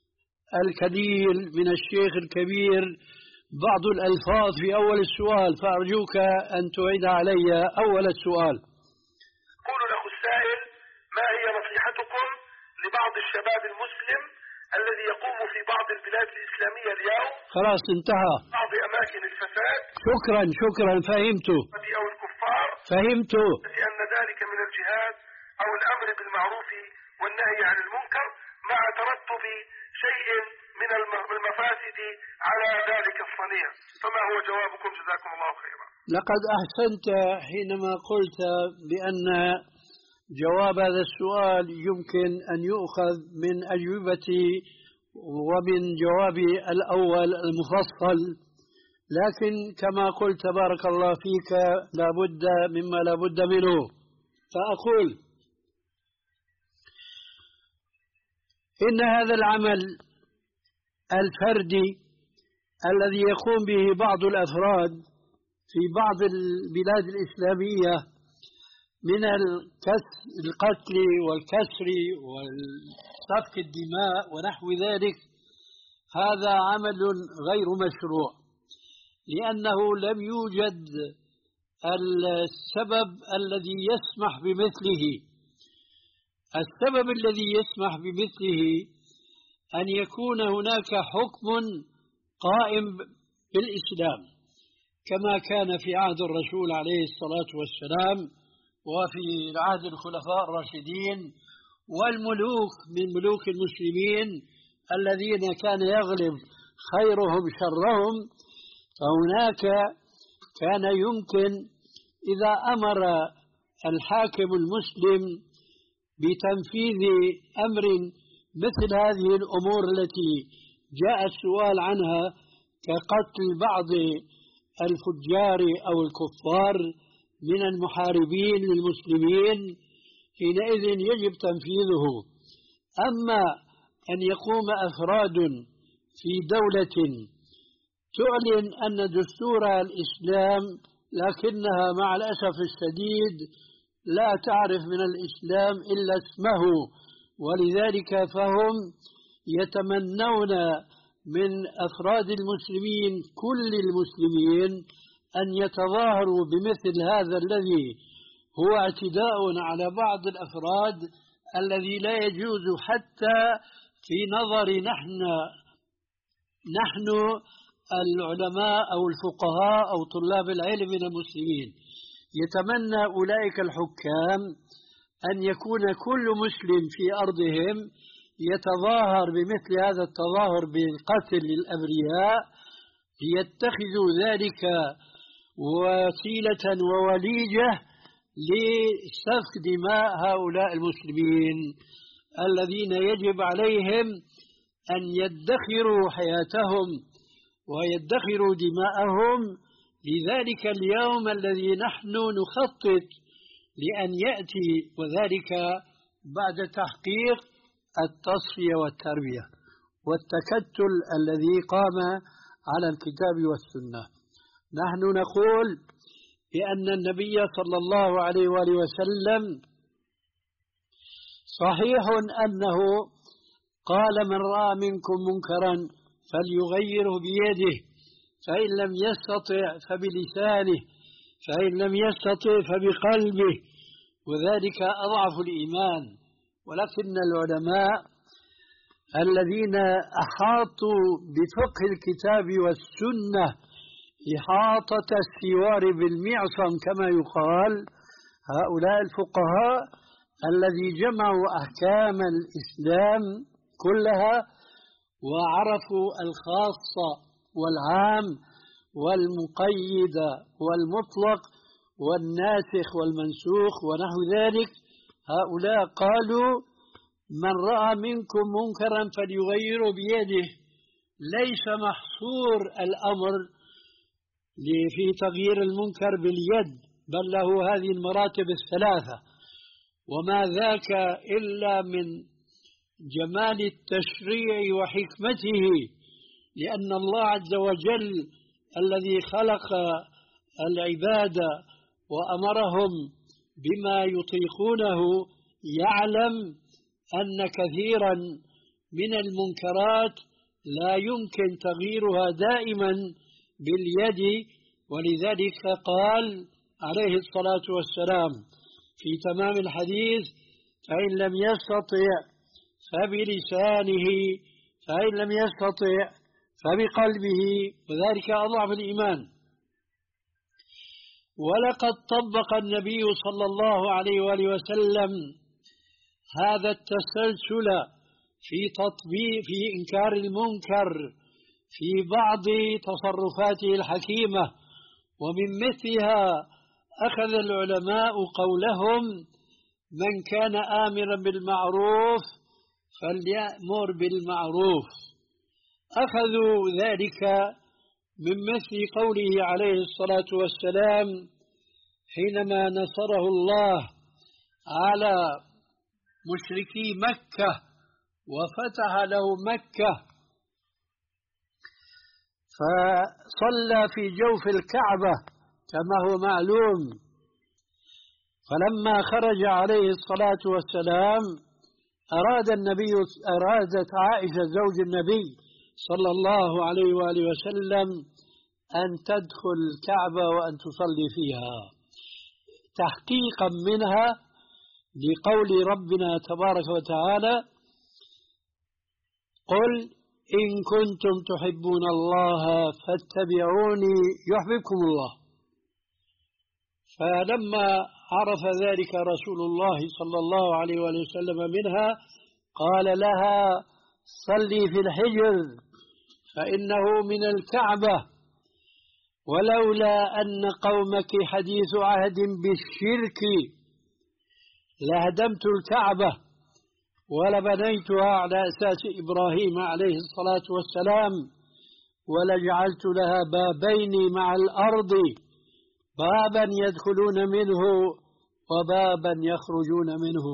الكليل من الشيخ الكبير بعض الألفاظ في أول السؤال، فأرجوك أن تعيد علي أول السؤال. يقول له السائل: ما هي نصيحتكم لبعض الشباب المسلم الذي يقوم في بعض البلاد الإسلامية اليوم؟ خلاص انتهى. بعض أماكن الفساد. شكرا شكرا فهمت. أو الكفار. فهمت. لأن ذلك من الجهاد أو الأمر بالمعروف والنهي عن المنكر مع ترتب شيء من المفاسد على ذلك الصنيع، فما هو جوابكم؟ جزاكم الله خيرا. لقد أحسنت حينما قلت بأن جواب هذا السؤال يمكن أن يؤخذ من أجوبتي ومن جوابي الأول المفصل، لكن كما قلت بارك الله فيك لا بد مما لا بد منه. فأقول إن هذا العمل الفردي الذي يقوم به بعض الأفراد في بعض البلاد الإسلامية من القتل والكسر وسفك الدماء ونحو ذلك، هذا عمل غير مشروع، لأنه لم يوجد السبب الذي يسمح بمثله. السبب الذي يسمح بمثله أن يكون هناك حكم قائم بالإسلام كما كان في عهد الرسول عليه الصلاة والسلام وفي عهد الخلفاء الراشدين والملوك من ملوك المسلمين الذين كان يغلب خيرهم شرهم. فهناك كان يمكن إذا أمر الحاكم المسلم بتنفيذ أمر مثل هذه الأمور التي جاء السؤال عنها كقتل بعض الفجار أو الكفار من المحاربين للمسلمين، حينئذ يجب تنفيذه. أما أن يقوم أفراد في دولة تعلن أن دستور الإسلام لكنها مع الأسف الشديد لا تعرف من الإسلام إلا اسمه، ولذلك فهم يتمنون من أفراد المسلمين كل المسلمين أن يتظاهروا بمثل هذا الذي هو اعتداء على بعض الأفراد الذي لا يجوز حتى في نظر نحن نحن العلماء أو الفقهاء أو طلاب العلم من المسلمين. يتمنى أولئك الحكام أن يكون كل مسلم في أرضهم يتظاهر بمثل هذا التظاهر بالقتل للأبرياء، ليتخذوا ذلك وسيلة ووليجة لسفك دماء هؤلاء المسلمين الذين يجب عليهم أن يدخروا حياتهم ويدخروا دماءهم لذلك اليوم الذي نحن نخطط لأن يأتي، وذلك بعد تحقيق التصفية والتربية والتكتل الذي قام على الكتاب والسنة. نحن نقول بأن النبي صلى الله عليه وآله وسلم صحيح أنه قال: من رأى منكم منكرا فليغيره بيده، فإن لم يستطع فبلسانه، فإن لم يستطع فبقلبه، وذلك أضعف الإيمان. ولكن العلماء الذين أحاطوا بفقه الكتاب والسنة إحاطة السوار بالمعصم كما يقال، هؤلاء الفقهاء الذي جمعوا أحكام الإسلام كلها وعرفوا الخاص والعام والمقيد والمطلق والناسخ والمنسوخ ونحو ذلك، هؤلاء قالوا: من رأى منكم منكرا فليغيره بيده. ليس محصور الأمر في تغيير المنكر باليد، بل له هذه المراتب الثلاثة، وما ذاك إلا من جمال التشريع وحكمته، لأن الله عز وجل الذي خلق العباد وأمرهم بما يطيقونه يعلم أن كثيرا من المنكرات لا يمكن تغييرها دائما باليد، ولذلك قال عليه الصلاة والسلام في تمام الحديث: فإن لم يستطع فبلسانه، فإن لم يستطع فبقلبه، وذلك أضعف الإيمان. ولقد طبق النبي صلى الله عليه وآله وسلم هذا التسلسل في تطبيق في إنكار المنكر في بعض تصرفاته الحكيمة، ومن مثلها أخذ العلماء قولهم: من كان آمرا بالمعروف فليأمر بالمعروف. أخذوا ذلك من مثل قوله عليه الصلاة والسلام حينما نصره الله على مشركي مكة وفتح له مكة، فصلى في جوف الكعبة كما هو معلوم. فلما خرج عليه الصلاة والسلام أراد النبي أرادت عائشة زوج النبي صلى الله عليه وآله وسلم أن تدخل الكعبة وأن تصلي فيها تحقيقا منها لقول ربنا تبارك وتعالى: قل إن كنتم تحبون الله فاتبعوني يحببكم الله. فلما عرف ذلك رسول الله صلى الله عليه وآله وسلم منها قال لها: صلي في الحجر فإنه من الكعبة، ولولا أن قومك حديث عهد بالشرك لهدمت الكعبة ولبنيتها على أساس إبراهيم عليه الصلاة والسلام، ولجعلت لها بابين مع الأرض، بابا يدخلون منه وبابا يخرجون منه.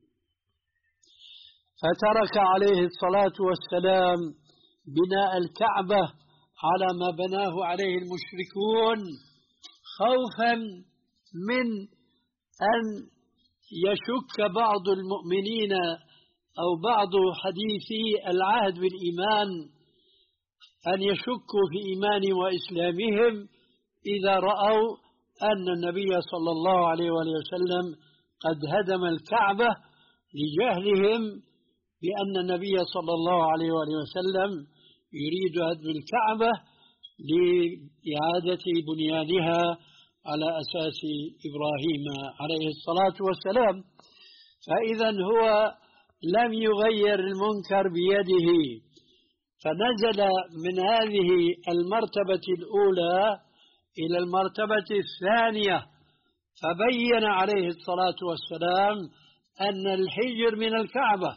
فترك عليه الصلاة والسلام بناء الكعبة على ما بناه عليه المشركون، خوفا من أن يشك بعض المؤمنين أو بعض حديثي العهد بالإيمان أن يشكوا في إيمانهم وإسلامهم إذا رأوا أن النبي صلى الله عليه وآله وسلم قد هدم الكعبة، لجهلهم بأن النبي صلى الله عليه وآله وسلم يريد هدم الكعبة لإعادة بنيانها على أساس إبراهيم عليه الصلاة والسلام. فإذا هو لم يغير المنكر بيده، فنزل من هذه المرتبة الأولى إلى المرتبة الثانية، فبين عليه الصلاة والسلام أن الحجر من الكعبة،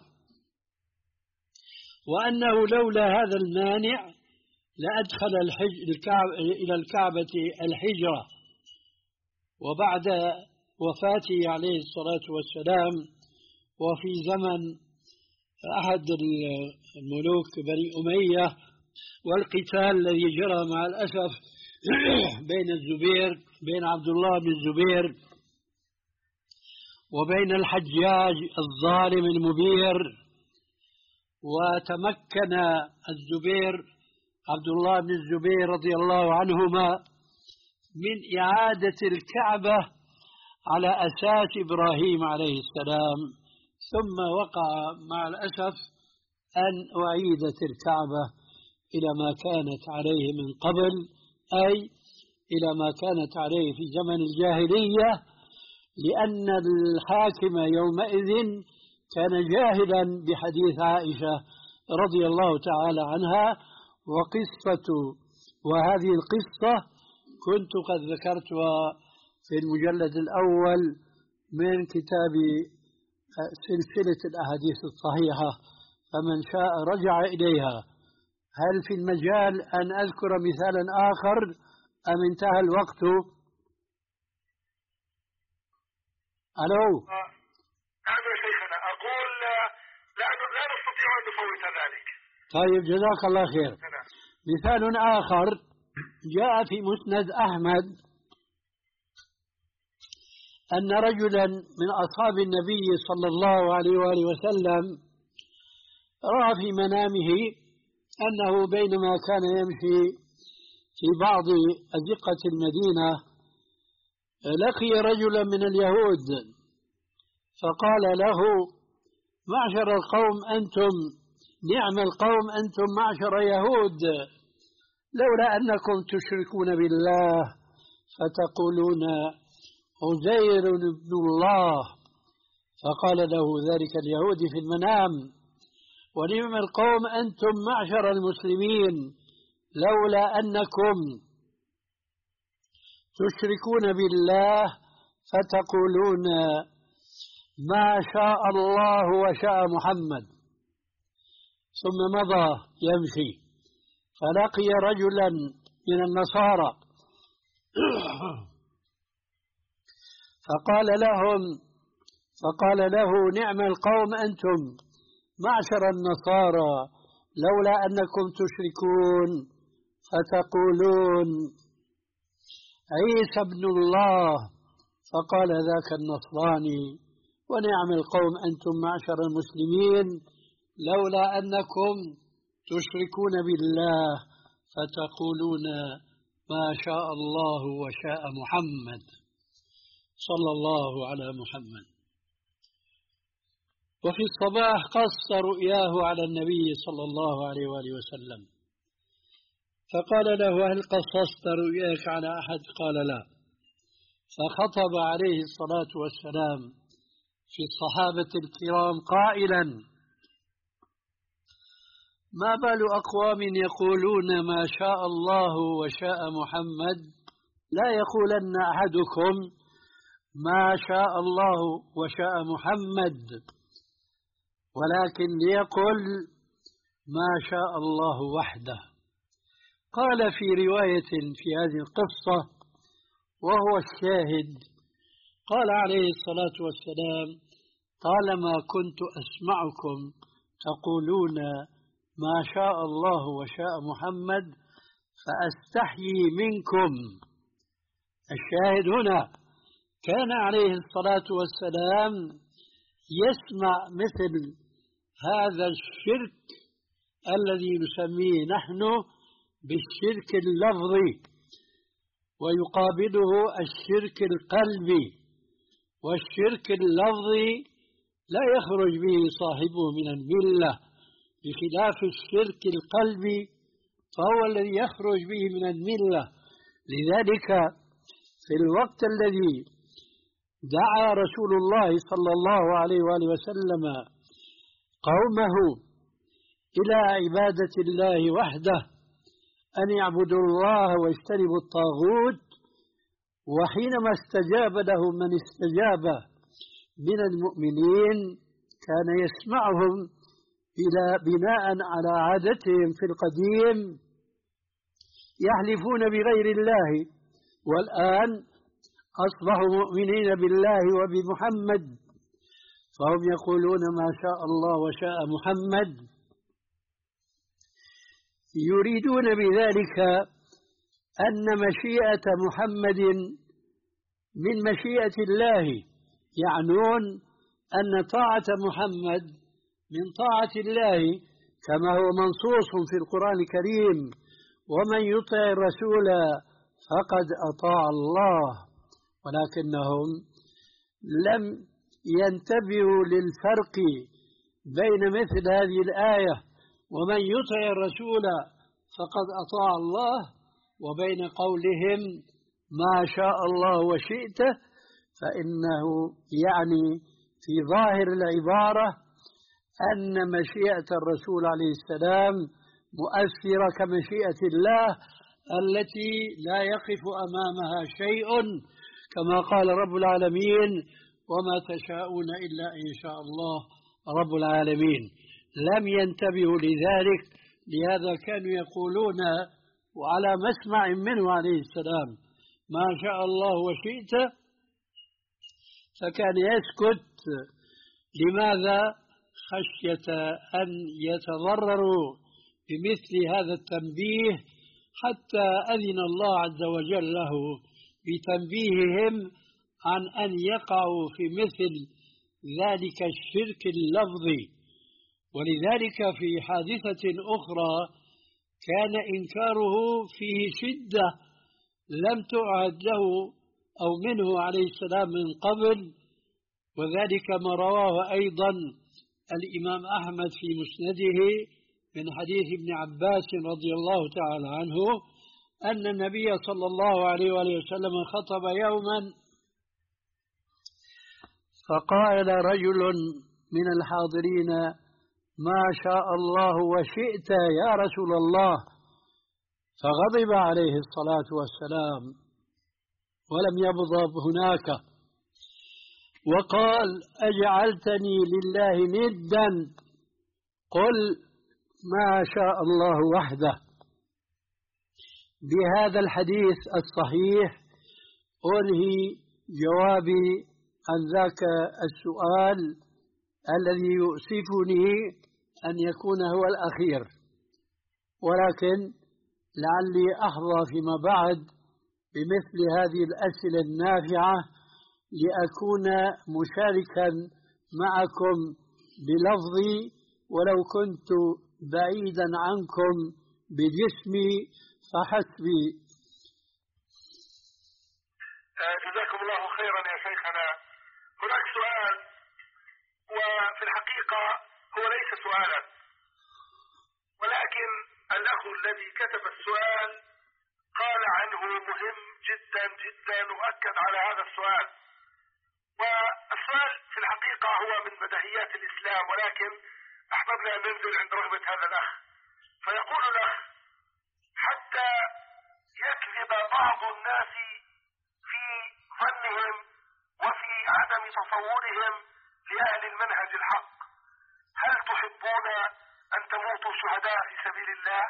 وأنه لولا هذا المانع لأدخل الكعبة إلى الكعبة الحجرة. وبعد وفاته عليه الصلاة والسلام وفي زمن أحد الملوك بني أمية والقتال الذي جرى مع الأسف بين الزبير بين عبد الله بن الزبير وبين الحجاج الظالم المبير، وتمكن الزبير عبد الله بن الزبير رضي الله عنهما من إعادة الكعبة على أساس إبراهيم عليه السلام، ثم وقع مع الأسف أن أعيدت الكعبة إلى ما كانت عليه من قبل، أي إلى ما كانت عليه في زمن الجاهلية، لأن الحاكم يومئذ كان جاهلا بحديث عائشة رضي الله تعالى عنها. وقصة وهذه القصة كنت قد ذكرتها في المجلد الأول من كتاب سلسلة الأحاديث الصحيحة، فمن شاء رجع إليها. هل في المجال أن أذكر مثالا آخر أم انتهى الوقت؟ ألو؟ نعم يا شيخنا، أقول لا لا نستطيع أن نفوت ذلك. طيب جزاك الله خير. مثال آخر جاء في مسند أحمد أن رجلا من أصحاب النبي صلى الله عليه وآله وسلم رأى في منامه أنه بينما كان يمشي في بعض أزقة المدينة لقي رجلا من اليهود فقال له: معشر القوم أنتم، نعم القوم أنتم معشر يهود، لولا أنكم تشركون بالله فتقولون عزير ابن الله. فقال له ذلك اليهودي في المنام: ونعم القوم أنتم معشر المسلمين، لولا أنكم تشركون بالله فتقولون ما شاء الله وشاء محمد. ثم مضى يمشي فلقي رجلا من النصارى فقال لهم فقال له: نعم القوم أنتم معشر النصارى، لولا أنكم تشركون فتقولون عيسى ابن الله. فقال ذاك النصراني: ونعم القوم أنتم معشر المسلمين، لولا أنكم تشركون بالله فتقولون ما شاء الله وشاء محمد. صلى الله على محمد. وفي الصباح قص رؤياه على النبي صلى الله عليه وآله وسلم، فقال له: هل قصصت رؤياك على أحد؟ قال: لا. فخطب عليه الصلاة والسلام في الصحابة الكرام قائلا: ما بال أقوام يقولون ما شاء الله وشاء محمد، لا يقولن أحدكم ما شاء الله وشاء محمد، ولكن ليقل ما شاء الله وحده. قال في رواية في هذه القصة وهو الشاهد، قال عليه الصلاة والسلام: طالما كنت أسمعكم تقولون ما شاء الله وشاء محمد فأستحيي منكم. الشاهد هنا كان عليه الصلاة والسلام يسمع مثل هذا الشرك الذي نسميه نحن بالشرك اللفظي، ويقابله الشرك القلبي. والشرك اللفظي لا يخرج به صاحبه من الملة، بخلاف الشرك القلبي فهو الذي يخرج به من الملة. لذلك في الوقت الذي دعا رسول الله صلى الله عليه وآله وسلم قومه إلى عبادة الله وحده، أن يعبدوا الله واجتنبوا الطاغوت، وحينما استجاب له من استجاب من المؤمنين كان يسمعهم إلى بناء على عادتهم في القديم يحلفون بغير الله، والآن أصبحوا مؤمنين بالله وبمحمد، فهم يقولون ما شاء الله وشاء محمد، يريدون بذلك أن مشيئة محمد من مشيئة الله، يعنون أن طاعة محمد من طاعة الله كما هو منصوص في القرآن الكريم: ومن يطع الرسول فقد أطاع الله. ولكنهم لم ينتبهوا للفرق بين مثل هذه الآية ومن يطع الرسول فقد أطاع الله وبين قولهم ما شاء الله وشئت، فإنه يعني في ظاهر العبارة أن مشيئة الرسول عليه السلام مؤثرة كمشيئة الله التي لا يقف أمامها شيء، كما قال رب العالمين: وما تشاءون إلا إن شاء الله رب العالمين. لم ينتبهوا لذلك، لهذا كانوا يقولون وعلى مسمع منه عليه السلام ما شاء الله وشئت، فكان يسكت. لماذا؟ خشية أن يتضرروا بمثل هذا التنبيه، حتى أذن الله عز وجل له بتنبيههم عن أن يقعوا في مثل ذلك الشرك اللفظي. ولذلك في حادثة أخرى كان إنكاره فيه شدة لم تعهد له أو منه عليه السلام من قبل، وذلك ما رواه أيضا الإمام أحمد في مسنده من حديث ابن عباس رضي الله تعالى عنه أن النبي صلى الله عليه وآله وسلم خطب يوما فقال رجل من الحاضرين: ما شاء الله وشئت يا رسول الله، فغضب عليه الصلاة والسلام ولم يغضب هناك، وقال: أجعلتني لله ندا؟ قل ما شاء الله وحده. بهذا الحديث الصحيح أنهي جوابي عن ذاك السؤال الذي يؤسفني أن يكون هو الأخير، ولكن لعلي أحظى فيما بعد بمثل هذه الأسئلة النافعة لأكون مشاركا معكم بلفظي ولو كنت بعيدا عنكم بجسمي فحسبي. جزاكم الله خيرا يا شيخنا. هناك سؤال، وفي الحقيقة هو ليس سؤالا، ولكن الأخ الذي كتب السؤال قال عنه مهم جدا جدا، وأكد على هذا السؤال. والسؤال في الحقيقة هو من بديهيات الإسلام، ولكن أحببنا أن ننزل عند رغبة هذا الأخ. فيقول الأخ: حتى يكذب بعض الناس في ظنهم وفي عدم تصورهم لأهل المنهج الحق، هل تحبون أن تموتوا شهداء في سبيل الله؟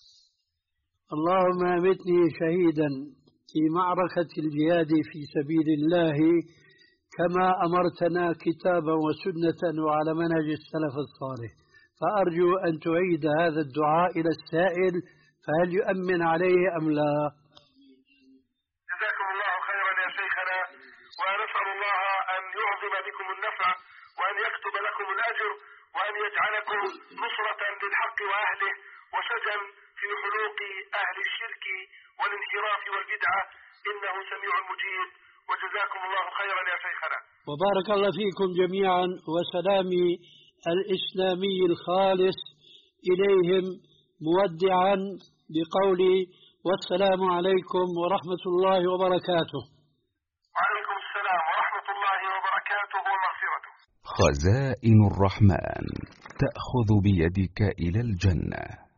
اللهم أمتني شهيدا في معركة الجهاد في سبيل الله كما أمرتنا كتابا وسنة وعلى منهج السلف الصالح. فأرجو أن تعيد هذا الدعاء إلى السائل، فهل يؤمن عليه أم لا؟ جزاكم الله خيرا يا شيخنا، ونسأل الله أن يعظم بكم النفع وأن يكتب لكم الأجر وأن يجعلكم نصرة للحق وأهله وسجا في حلوق أهل الشرك والانحراف والبدعة، إنه سميع مجيب. وجزاكم الله خيرا يا شيخنا. وبارك الله فيكم جميعا، وسلامي الإسلامي الخالص إليهم مودعا بقولي: والسلام عليكم ورحمة الله وبركاته. وعليكم السلام ورحمة الله وبركاته ومغفرته. خزائن الرحمن تأخذ بيدك إلى الجنة.